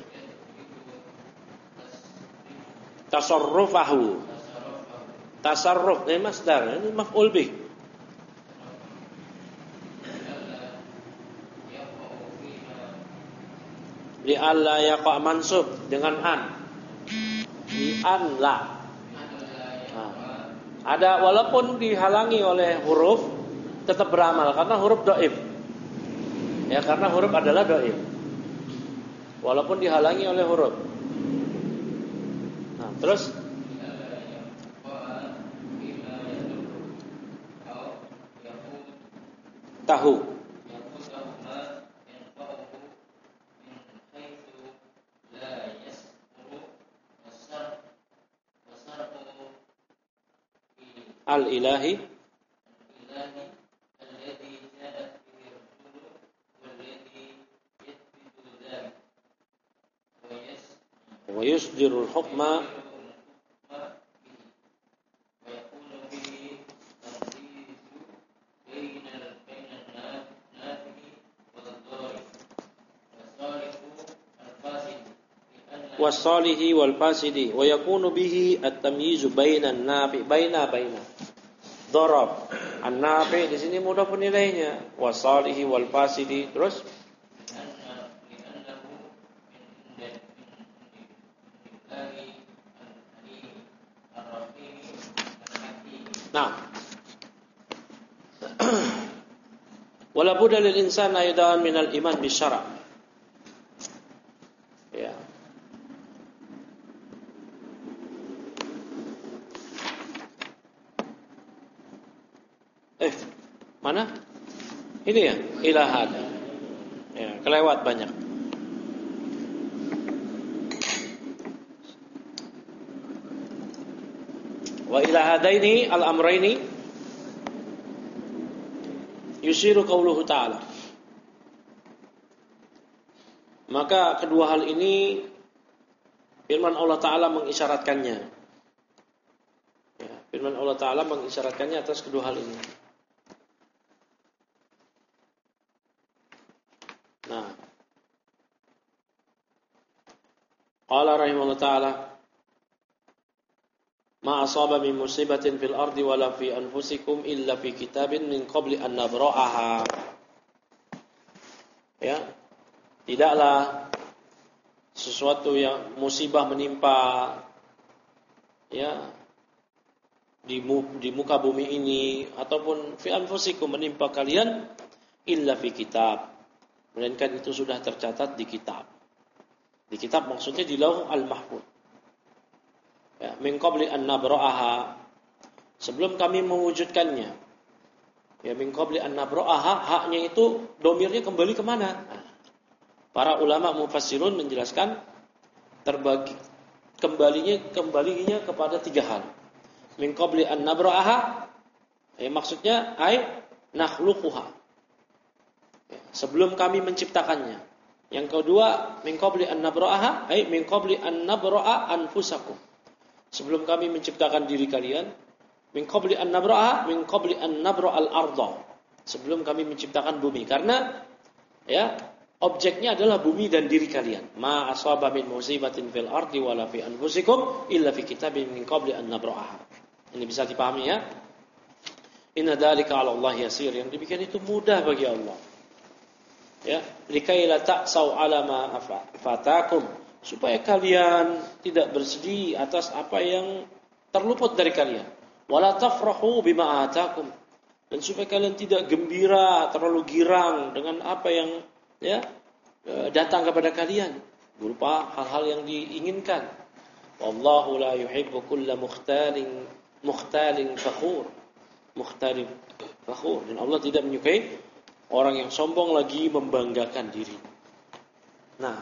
tasarrufahu tasarruf ini masdar, ini maf'ul bih. Li alla yaqa mansub dengan an. Li an la. Nah, ada walaupun dihalangi oleh huruf tetap beramal karena huruf dhaif. Ya, karena huruf adalah dhaif. Walaupun dihalangi oleh huruf. Nah, terus tahu al-ilahi wa yusdirul hukma wasalihi wal fasidi wa yakunu bihi at-tamyizu bainan nafi baina baina darab an-nafi di sini mudhaf nilainya wasalihi wal fasidi terus nah wala budda lil insani aidan min al iman bi syara' ya. Eh, mana? Ini ya, ilahad. Ya, kelewat banyak. Wa ilahadaini al-amraini yusiru qauluhu ta'ala. Maka kedua hal ini firman Allah Ta'ala mengisyaratkannya. Ya, firman Allah Ta'ala mengisyaratkannya atas kedua hal ini. Nah, qala rahimahullah ta'ala ma asaba min musibatin fil ardi wala fi anfusikum illa fi kitabin min qabli an nabra'aha. Ya, tidaklah sesuatu yang musibah menimpa ya di di muka bumi ini ataupun fi anfusikum menimpa kalian illa fi kitab, melainkan itu sudah tercatat di kitab. Di kitab maksudnya di Lauh Al-Mahfuz. Ya, min qabli an nabra'aha, sebelum kami mewujudkannya. Ya, min qabli an nabra'aha, haknya itu domirnya kembali ke mana? Nah, para ulama mufassirun menjelaskan terbagi kembalinya kembalinya kepada tiga hal. Min qabli an nabra'aha, ya, maksudnya ai nakhluquha. Ya, sebelum kami menciptakannya. Yang kedua, min qabli an nabra'aha, ai min qabli an nabra'a anfusakum. Sebelum kami menciptakan diri kalian, min qabli an nabra'a, min qabli an nabra'al arda. Sebelum kami menciptakan bumi, karena ya Objeknya adalah bumi dan diri kalian. Ma asaba min musibatin fil ardi wala fi anfusikum illa fi kitabin min qabli an nabra'aha. Ini bisa dipahami ya? Inna dzalika 'ala Allah yasir. Yang demikian itu mudah bagi Allah. Ya, likai la ta'sau 'ala ma fatakum, supaya kalian tidak bersedih atas apa yang terluput dari kalian. Wala tafrahu bima atakum, dan supaya kalian tidak gembira, terlalu girang dengan apa yang ya datang kepada kalian berupa hal-hal yang diinginkan. Wallahu la yuhibbu kulla mukhtalin mukhtalin fakhur. Mukhtalin fakhur, dan Allah tidak menyukai orang yang sombong lagi membanggakan diri. Nah,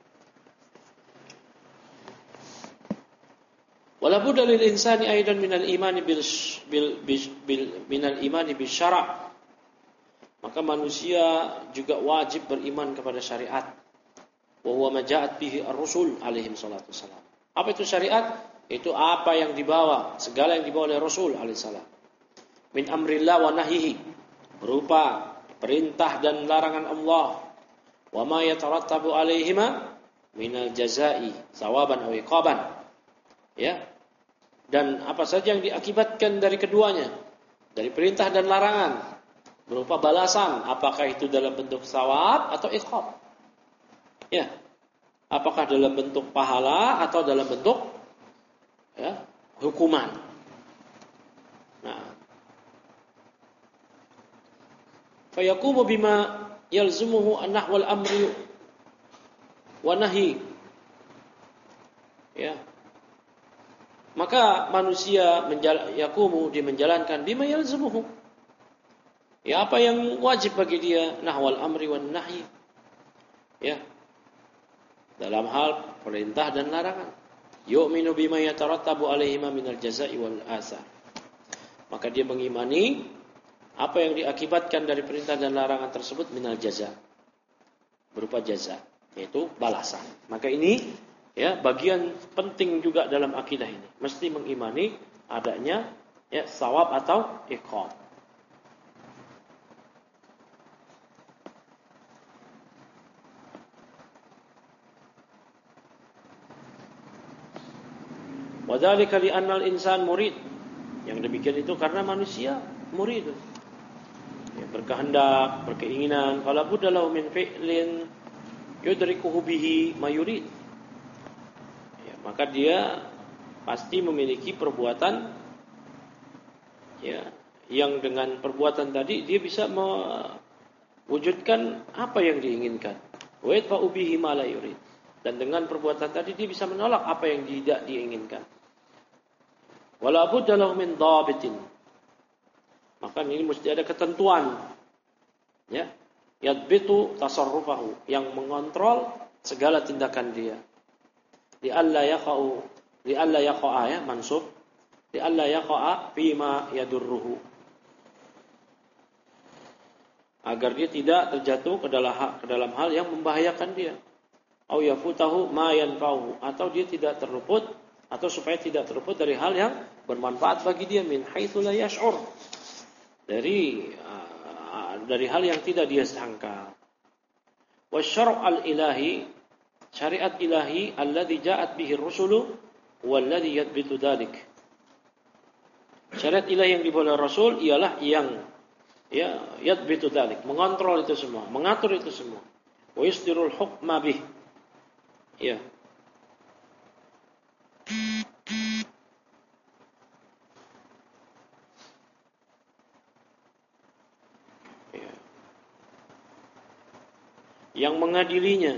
wala budda lil insani aidan minal imani bil bil, bil minal imani bil syara'. Maka manusia juga wajib beriman kepada syariat. Wa huwa ma ja'at bihi ar-rusul alaihi salatu wasalam. Apa itu syariat? Itu apa yang dibawa, segala yang dibawa oleh Rasul alaihi salam. Min amrillah wa nahyihi, berupa perintah dan larangan Allah. Wa ma yatarattabu alaihima minal jazaa'i thawaban aw iqaban. Ya. Dan apa saja yang diakibatkan dari keduanya, dari perintah dan larangan, berupa balasan, apakah itu dalam bentuk thawab atau iqab. Ya. Apakah dalam bentuk pahala atau dalam bentuk ya, hukuman. Nah, fa yaqumu bima yalzumuhu an-nahwal amri wa nahi. Ya. Maka manusia menjal- yakumu dia menjalankan bima yalzumuhu. Ya, apa yang wajib bagi dia, nahwal amri wan nahyi. Ya. Dalam hal perintah dan larangan. Yu'minu bima yatarattabu alaihima minal jazaa'i wal athar. Maka dia mengimani apa yang diakibatkan dari perintah dan larangan tersebut minal jaza, berupa jaza, yaitu balasan. Maka ini ya bagian penting juga dalam akidah ini. Mesti mengimani adanya ya thawab atau iqab. Wadzalika li'anna al-insan murid. Yang demikian itu karena manusia murid. Ya, berkehendak, berkeinginan, fala budda lahu min fi'lin yudrikuhu bihi ma yurid. Ya, maka dia pasti memiliki perbuatan ya yang dengan perbuatan tadi dia bisa mewujudkan apa yang diinginkan. Wa yadfa'u bihi ma la yurid. Dan dengan perbuatan tadi dia bisa menolak apa yang tidak diinginkan. Wala budda lahu min dhabitin. Maka ini mesti ada ketentuan. Ya. Yadbitu tasarrufahu, yang mengontrol segala tindakan dia. Li alla yaqa'u, li alla yaqa'a ya mansub. Li alla yaqa'a fima yadurruhu. Agar dia tidak terjatuh ke dalam ke dalam hal yang membahayakan dia. Au yafutahu ma yanfa'uhu, atau dia tidak terluput atau supaya tidak terluput dari hal yang bermanfaat bagi dia min haitsu la yash'ur, dari uh, dari hal yang tidak dia sangka. Wa syar' al-ilahi, syariat ilahi alladzi ja'at bihi ar-rusulu walladzi yadbitu dzalik. Syariat ilahi yang dibawa oleh Rasul ialah yang ya yadbitu dzalik, mengontrol itu semua, mengatur itu semua. Wa yusdirul hukma bih. Ya. Yang mengadilinya,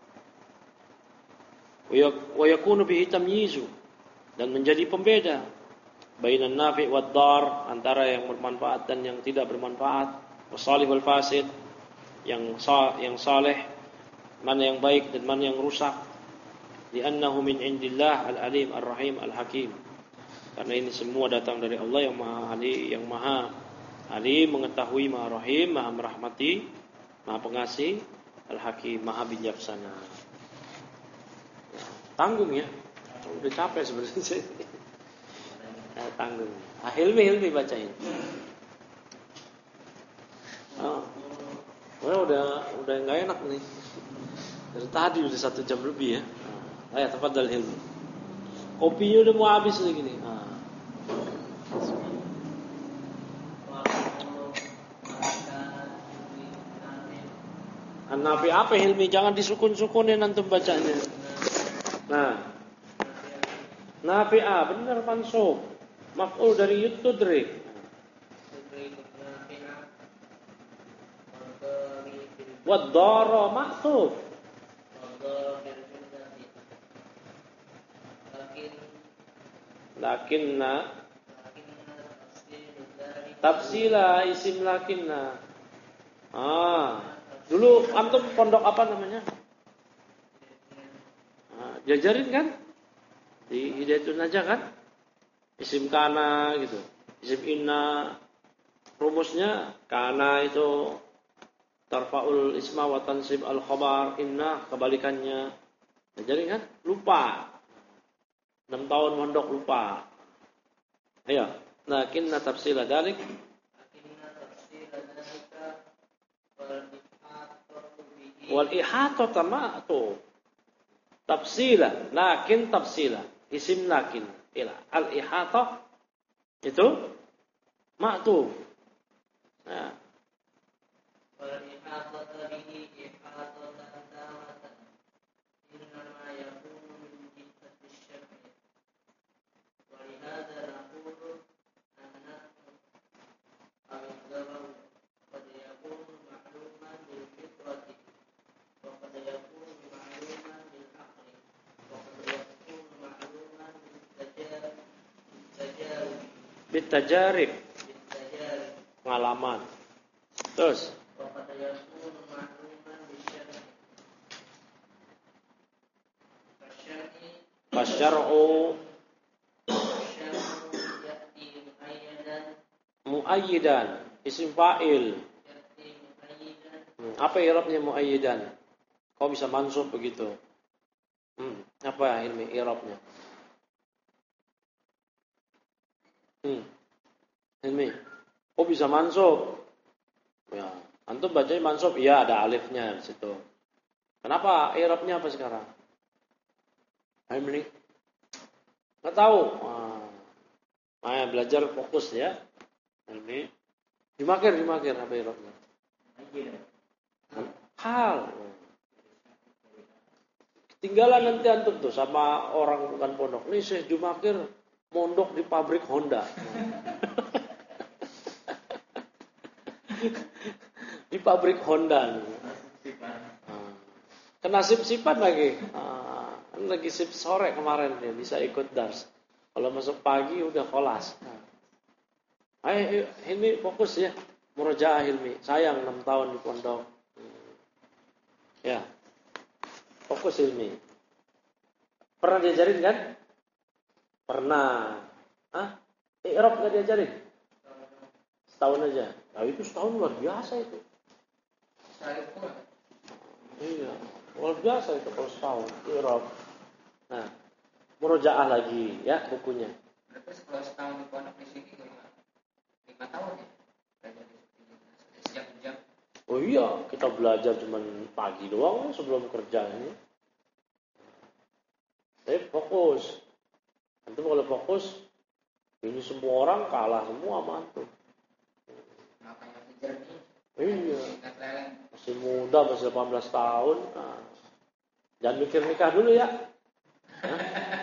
wa yakunu bihi tamyizu, dan menjadi pembeda bainan nafi' wad dar, antara yang bermanfaat dan yang tidak bermanfaat, wasalih wal fasid, yang sa- yang saleh, mana yang baik dan mana yang rusak. Li'annahu min indillah al-alim ar-rahim al-hakim, karena ini semua datang dari Allah yang maha ali, yang maha alim, mengetahui, maha rahim, maha merahmati, maha pengasih, Al-Hakim, maha bijaksana. Ya, tanggung ya. Udah capek sebenarnya. Ya, tanggung. Ah, Hilmi, Hilmi bacain. Oh. Oh, udah udah nggak enak nih. Dari tadi udah satu jam lebih ya. Nah, ayo tafadhal Hilmi. Kopinya udah mau habis lagi nih. Nah. Nafi apa Hilmi? Jangan disukun-sukunin antum bacanya. Nah. Nafi'a benar mansub. Maf'ul dari yutudrik. Wad-dara ma'tuf. Lakinna tafsila isim lakinna. Ah, dulu antum pondok apa namanya? Ah, diajarin kan? Di Hidayatun Najah kan? Isim kana gitu. Isim inna. Rumusnya kana itu tarfa'ul isma wa tansib al-khabar, inna kebalikannya. Diajarin kan? Lupa. enam tahun mondok lupa. Ayo, lakinna tafsila dalik. Lakinna tafsila dalika wal ihata ma'tuf. Tafsila, lakin tafsila, isim lakin, ila al ihata itu ma'tuf. Nah. Wal ihata bihi ihata tamatan. Inna ma yakunu min jihati syar'i. Wa lihadza naqulu anna al-darar qad yakunu ma'luman bil fitrati wa qad yakunu ma'luman bil aqli wa qad yakunu ma'luman bil tajarub bil tajarib pengalaman. Terus wa qad yakunu ma'luman bil syar'i fasyar'u muayyidan isim fa'il. Hmm, apa i'rabnya muayyidan? Kau bisa mansub begitu. Hmm, apa ilmi i'rabnya? Hmm. Ilmi. Kau bisa mansub. Ya, antum bacanya mansub, iya ada alifnya di situ. Kenapa i'rabnya apa sekarang? Ilmi. Enggak tahu. Wah. Nah, belajar fokus ya. Ilmi. Dimakir, dimakir apa i'rabnya? Hal. Ketinggalan nanti antum tuh sama orang bukan pondok. Nih Syekh Jumakir mondok di pabrik Honda. Di pabrik Honda. Kena sip-sipan lagi. Ah, lagi sip sore kemarin dia bisa ikut dars. Kalau masuk pagi udah kolas. Ayo Hilmi fokus ya. Murojaah Hilmi. Sayang enam tahun di pondok. Ya. Fokus Hilmi. Pernah diajarin kan? Pernah. Hah? I'rab enggak diajarin? Setahun aja. Nah itu setahun luar biasa itu. Iya, luar biasa itu kalau setahun. I'rab. Nah, murojaah lagi ya bukunya. Berarti kalau setahun di pondok di sini lima tahun ya? Sejam-jam. Oh iya, kita belajar cuma pagi doang sebelum kerja ini. Tapi fokus. Nanti kalau fokus, ini semua orang kalah semua sama antum. Makanya jernih. Iya. Masih muda, masih delapan belas tahun. Nah. Jangan mikir nikah dulu ya. Hah?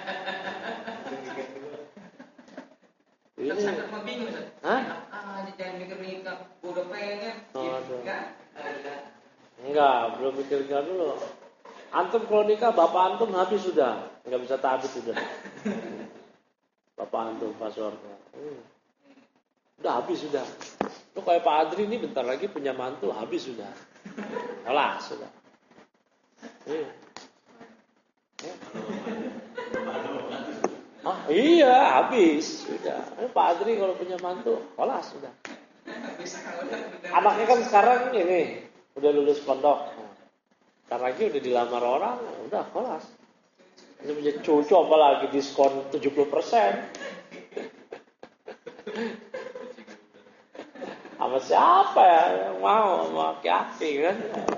Ini. Sangat membingung, Ustaz. Hah? Ah, jangan mikir nikah. Udah pengen. Enggak. Enggak, belum mikir nikah dulu. Antum kalau nikah, bapak antum habis sudah. Enggak bisa tabit sudah. Bapak antum passwordnya. Hmm. Udah habis sudah. Lu kayak Pak Adri ini bentar lagi punya mantu, habis sudah. Alah, sudah. Iya. Ya. Ah, iya, habis sudah. Pak Adri kalau punya mantu, alah sudah. Anaknya kan sekarang ini udah lulus pondok. Ntar lagi udah dilamar orang, udah kelas. Ini punya cucu apalagi diskon tujuh puluh persen. Sama Sama siapa ya yang mau sama Ki kan?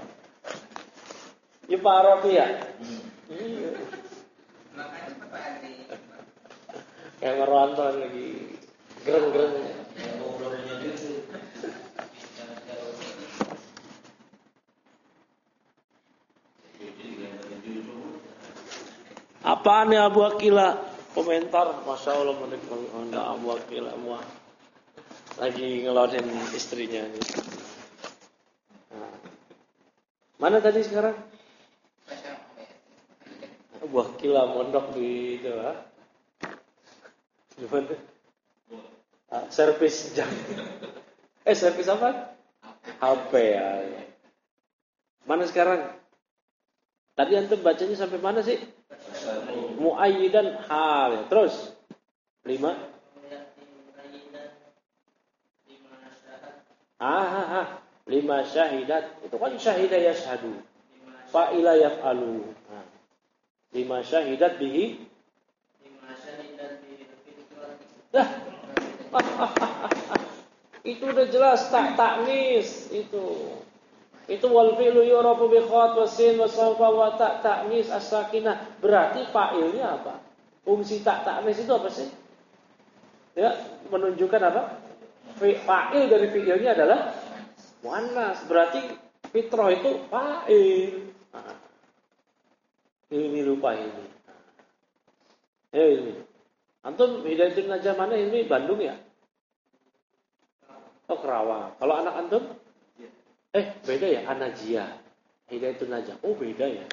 Ya Pak Rofi ya? Iya. Makanya Pak Adi. Kayak meronton lagi gereng-gereng. Apaan ya Abu Akila? Komentar, Masya Allah menikmati Abu Akila muah. Lagi ngelonin istrinya. Nah. Mana tadi sekarang? Abu Akila mondok di itu ha? Di mana? Ah, servis jam. Eh servis apa? H P ya. Mana sekarang? Tadi antum bacanya sampai mana sih? Muayyidan hal ya. Terus lima. Ah, ah, ah. Lima syahidat. Itu kan syahidah yashhadu. Fa'ila yaf'alu. Nah. Lima syahidat bihi. Lima syahidat bihi. Dah. Itu udah jelas tak taknis itu. Itu wal fi'lu yurafu bi khat wa sin wa sawfa wa ta ta'nis as-sakinah. Berarti fa'ilnya apa? Fungsi tak taknis itu apa sih? Ya, menunjukkan apa? Fa'il dari fi'ilnya adalah muannas. Berarti fitrah itu fa'il. Nah, ini lupa ini. Ya ini. Antum Hidayatul Najah mana ini? Bandung ya? Oh Kerawang. Kalau anak antum? Eh beda ya, An-Najiyah. Hidayatul Najah. Oh beda ya.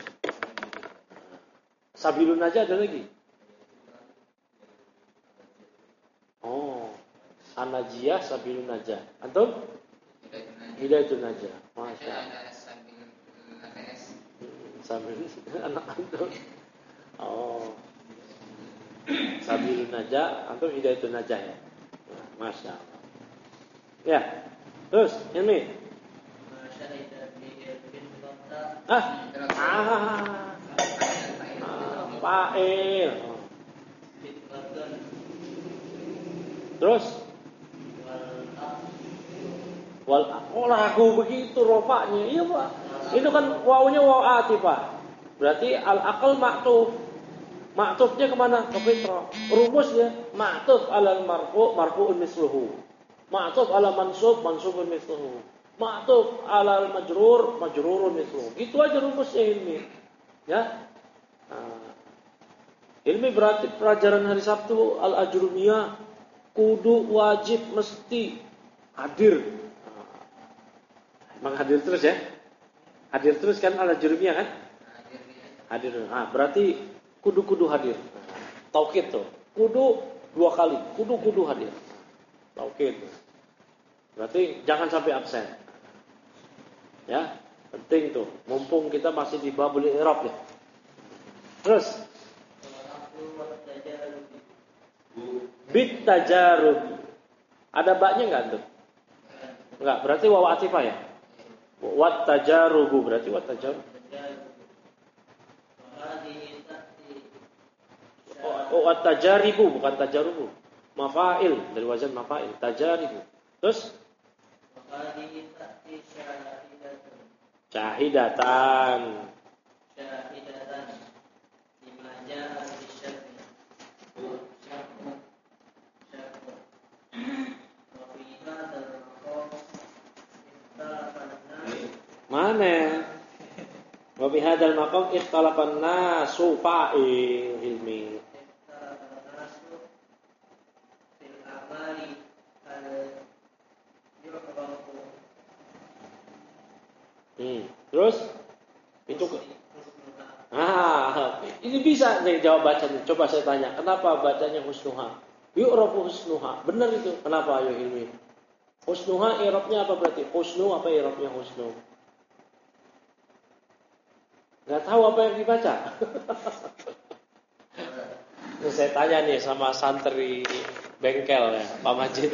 Sabilun Najah ada lagi. Oh, An-Najiyah, Sabilun Najah. Antum? Hidayatul Najah. Masya Allah. Sabilun anak antum. Oh. Sabilun Najah, antum Hidayatul Najah ya. Masya Allah. Ya. Terus ini. Ah, ah, fa'il. Terus wal oh lagu begitu rofaknya. Iya Pak. Itu kan wawunya waw atifah. Berarti al aqal maktuf. Maktufnya kemana? Ke fitrah. Rumusnya maktuf alal marfu marfuun misluhu. Maktuf ala mansub mansubun misluhu. Ma'tuf alal majrur majrurun misluhu. Gitu aja rumusnya ilmi. Ya. Nah, ilmi berarti pelajaran hari Sabtu al-ajrumiyah kudu wajib mesti hadir. Nah, emang hadir terus ya? Hadir terus kan al-ajrumiyah kan? Hadir. Nah, berarti kudu-kudu hadir. Taukid tuh. Kudu dua kali. Kudu-kudu hadir. Taukid. Berarti jangan sampai absen. Ya, penting tuh. Mumpung kita masih di babul i'rab ya. Terus bit tajarub. Ada baknya enggak tuh? Enggak, berarti waw atifah ya? Wat tajarubu berarti wat tajarub. Oh, wat tajaribu bukan tajarubu. Mafa'il dari wazan mafa'il, tajaribu. Terus syahidatan. Syahidatan. Lima ja'a bisyarri. Syarru. Syarru. Wa fi hadzal maqam ikhtalafa. Mana? Wa fi hadzal maqam ikhtalafa an-nasu fa'il ilmi. Fil amali al Hmm. Terus itu ah ini bisa nih jawab bacanya. Coba saya tanya, kenapa bacanya husnuha? Yu'rafu husnuha. Benar itu. Kenapa ayo ilmi? Husnuha i'rabnya apa berarti? Husnu apa i'rabnya husnu? Enggak tahu apa yang dibaca. Ini saya tanya nih sama santri bengkel ya, Pak Majid.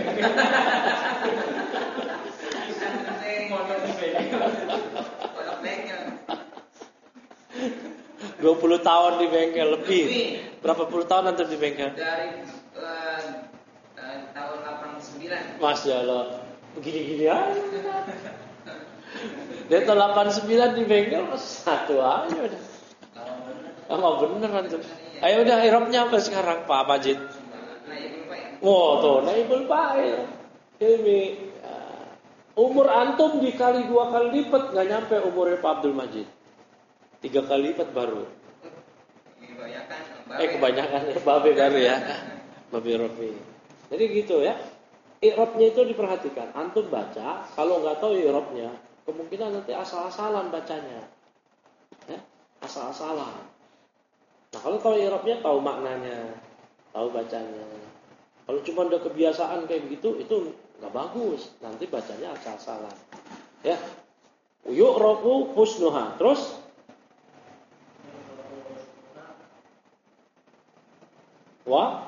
dua puluh tahun di bengkel lebih. Berapa puluh tahun antum di bengkel? Dari uh, uh, tahun delapan puluh sembilan. Masya Allah. Gini-gini aja. Dia tahun delapan puluh sembilan di bengkel satu aja udah. Lama bener antum. Ayo udah irobnya apa sekarang Pak Majid? Oh tuh naibul fa'il. Ini uh, umur antum dikali dua kali lipat nggak nyampe umurnya Pak Abdul Majid. Tiga kali lipat baru. Eh kebanyakan ya babe baru ya. Babe Rofi. Jadi gitu ya. I'rabnya itu diperhatikan. Antum baca, kalau nggak tahu i'rabnya, kemungkinan nanti asal-asalan bacanya. Ya, asal-asalan. Nah, kalau tahu i'rabnya, tahu maknanya, tahu bacanya. Kalau cuma udah kebiasaan kayak begitu, itu nggak bagus. Nanti bacanya asal-asalan. Ya. Yu'rabu husnuha. Terus wa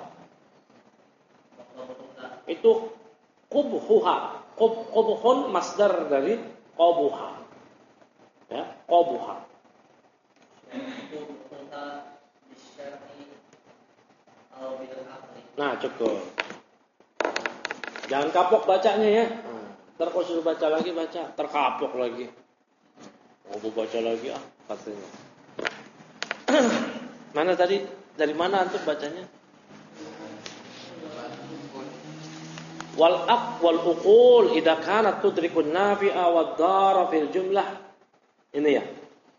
itu qubhuha. Qub qubhun masdar dari qabuha. Ya, qabuha. Nah, cukup. Jangan kapok bacanya ya. Nah, ntar kalau suruh baca lagi baca, terkapok lagi. Mau baca lagi ah katanya. Mana tadi? Dari mana antum bacanya? Wal aq wal uqul idza kanat tudrikun nafi'a wad dara fil jumlah. Ini ya.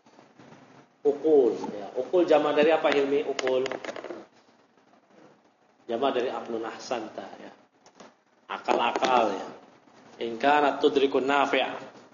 Uqul ya. Uqul jama' dari apa Hilmi? Uqul jama' dari aqlun ahsanta ya. Akal-akal ya. In kanat tudrikun nafi'a.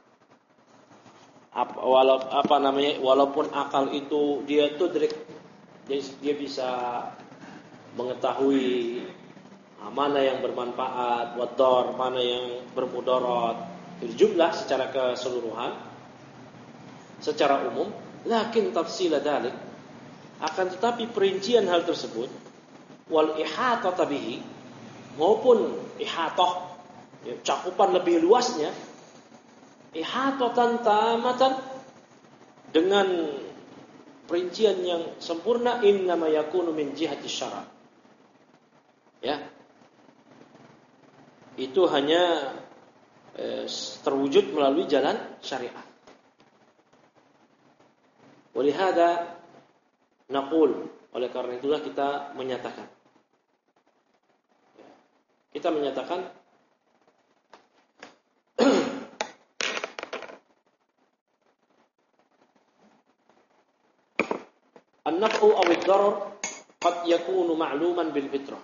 Apa walau apa namanya? Walaupun akal itu dia tudrik, dia, dia bisa mengetahui mana yang bermanfaat, wador, mana yang bermudarat, berjumlah secara keseluruhan, secara umum. Lakin tafsila dalik, akan tetapi perincian hal tersebut, wal ihatah bihi, maupun ihatah, ya, cakupan lebih luasnya, ihatatan tamatan, dengan perincian yang sempurna, innama yakunu min jihati syara'. Ya. Itu hanya eh, terwujud melalui jalan syariat. Walihada naqul, oleh karena itulah kita menyatakan. Kita menyatakan an-naf'u aw ad-darar qad yakunu ma'luman bil fitrah.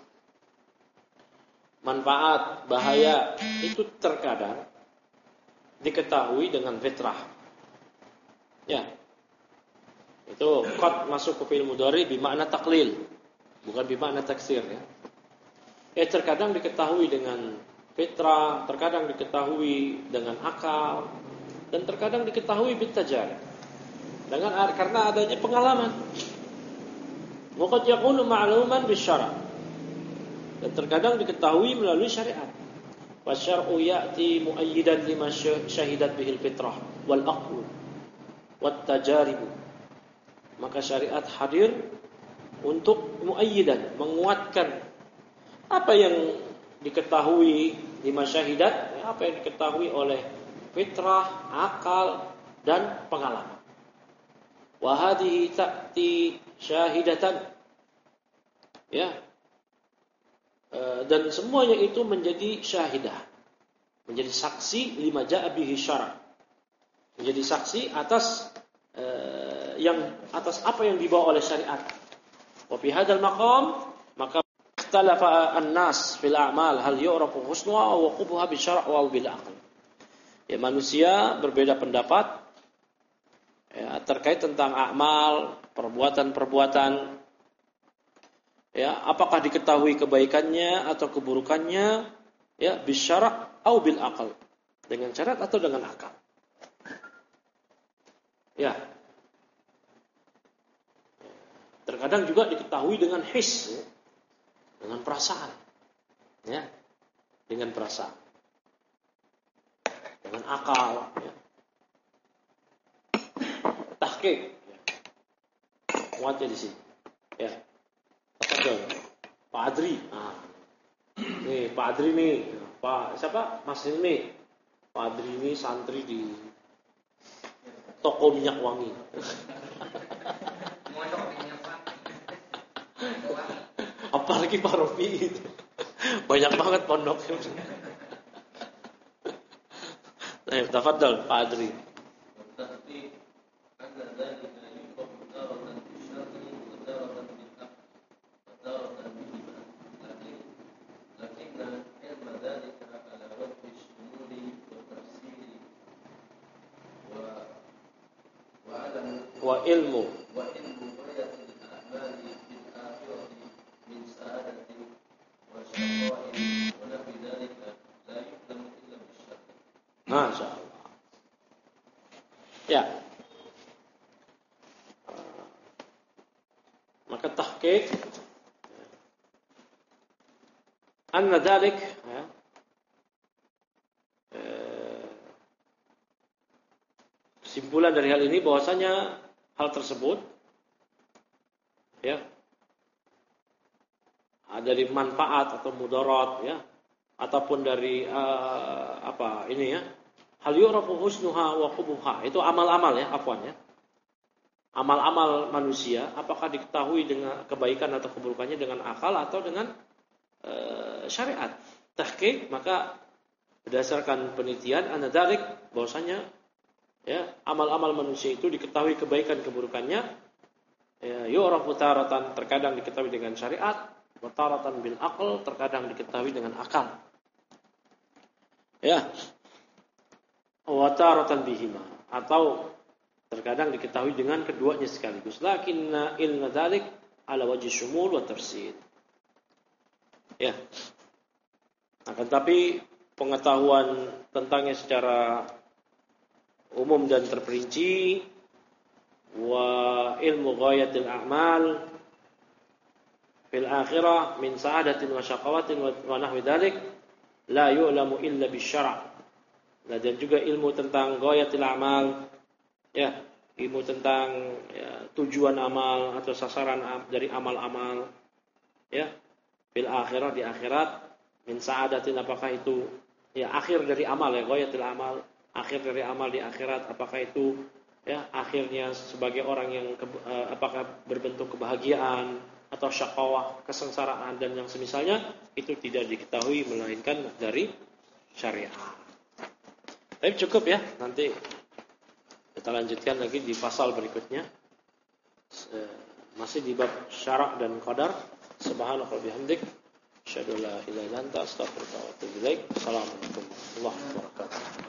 Manfaat, bahaya itu terkadang diketahui dengan fitrah. Ya. Itu qad masuk ke fi'il mudhari bermakna taqlil, bukan bermakna taksir ya. Ya terkadang diketahui dengan fitrah, terkadang diketahui dengan akal, dan terkadang diketahui bitajarib. Dengan karena adanya pengalaman. Wa qad yakunu ma'luman bisyara'. Dan terkadang diketahui melalui syariat. Wasyar'u ya'ti muayyidan lima syahidat bihil fitrah wal aql wat tajarib. Maka syariat hadir untuk muayyidan, menguatkan apa yang diketahui lima syahidat, apa yang diketahui oleh fitrah, akal dan pengalaman. Wa hadhihi ta'ti syahidatan. Ya. Dan semuanya itu menjadi syahidah, menjadi saksi lima ja'a bihi syara', menjadi saksi atas uh, yang atas apa yang dibawa oleh syariat. Wa fi hadzal maqam maka ikhtalafa an-nas fil a'mal hal yu'rafu husnuha wa qubha bi syara' wa bil aql. Ya, manusia berbeda pendapat ya, terkait tentang amal, perbuatan-perbuatan. Ya, apakah diketahui kebaikannya atau keburukannya, ya, bisyara' au bil aqal, dengan syarat atau dengan akal. Ya. Terkadang juga diketahui dengan his, ya, dengan perasaan. Ya. Dengan perasaan. Dengan akal, ya. Tahqiq. Ya. Kuatnya di sini. Ya. Pak Adri, nah, nih Pak Adri nih, Pak siapa? Mas ini, Padri ini santri di toko minyak wangi. Mondok minyak wangi. Apalagi Pak Rofi itu. Banyak banget pondoknya. Nah, tafadhal Pak Adri. Wa ilmu wa ilmu ghayatil a'mali fil akhirati min sa'adatin wa syaqa'in wa nafi dzalika la yuqdamu illa bisyarr. Masya Allah. Ya. Maka tahqiq anna dzalik ya. Kesimpulan dari hal ini bahwasanya hal tersebut ya dari manfaat atau mudarat ya ataupun dari uh, apa ini ya hal yurafu husnuha wa qubuha itu amal-amal ya afwan ya amal-amal manusia apakah diketahui dengan kebaikan atau keburukannya dengan akal atau dengan uh, syariat tahqiq maka berdasarkan penelitian anadzalik bahwasanya ya amal-amal manusia itu diketahui kebaikan keburukannya ya yu'rafu taratan terkadang diketahui dengan syariat wa taratan bil aql terkadang diketahui dengan akal ya wa taratan bihima atau terkadang diketahui dengan keduanya sekaligus lakinna ilma dzalik ala wajhi syumul wa tafsir ya akan tapi pengetahuan tentangnya secara umum dan terperinci wa ilmu ghayatil a'mal fil akhirah min sa'adatin wa syaqawatin wa nahwi dzalik la yu'lamu illa bisyara' dan juga ilmu tentang ghayatil a'mal ya ilmu tentang ya, tujuan amal atau sasaran dari amal-amal ya fil akhirah di akhirat min sa'adatin apakah itu ya akhir dari amal ya ghayatil a'mal akhir dari amal di akhirat apakah itu ya akhirnya sebagai orang yang ke, uh, apakah berbentuk kebahagiaan atau syaqawah kesengsaraan dan yang semisalnya itu tidak diketahui melainkan dari syariat. Tapi cukup ya nanti kita lanjutkan lagi di pasal berikutnya masih di bab syarak dan qadar. Subhanaka wa bihamdik asyhadu an la ilaha illa anta astaghfiruka wa atubu ilaik. Assalamualaikum warahmatullahi wabarakatuh.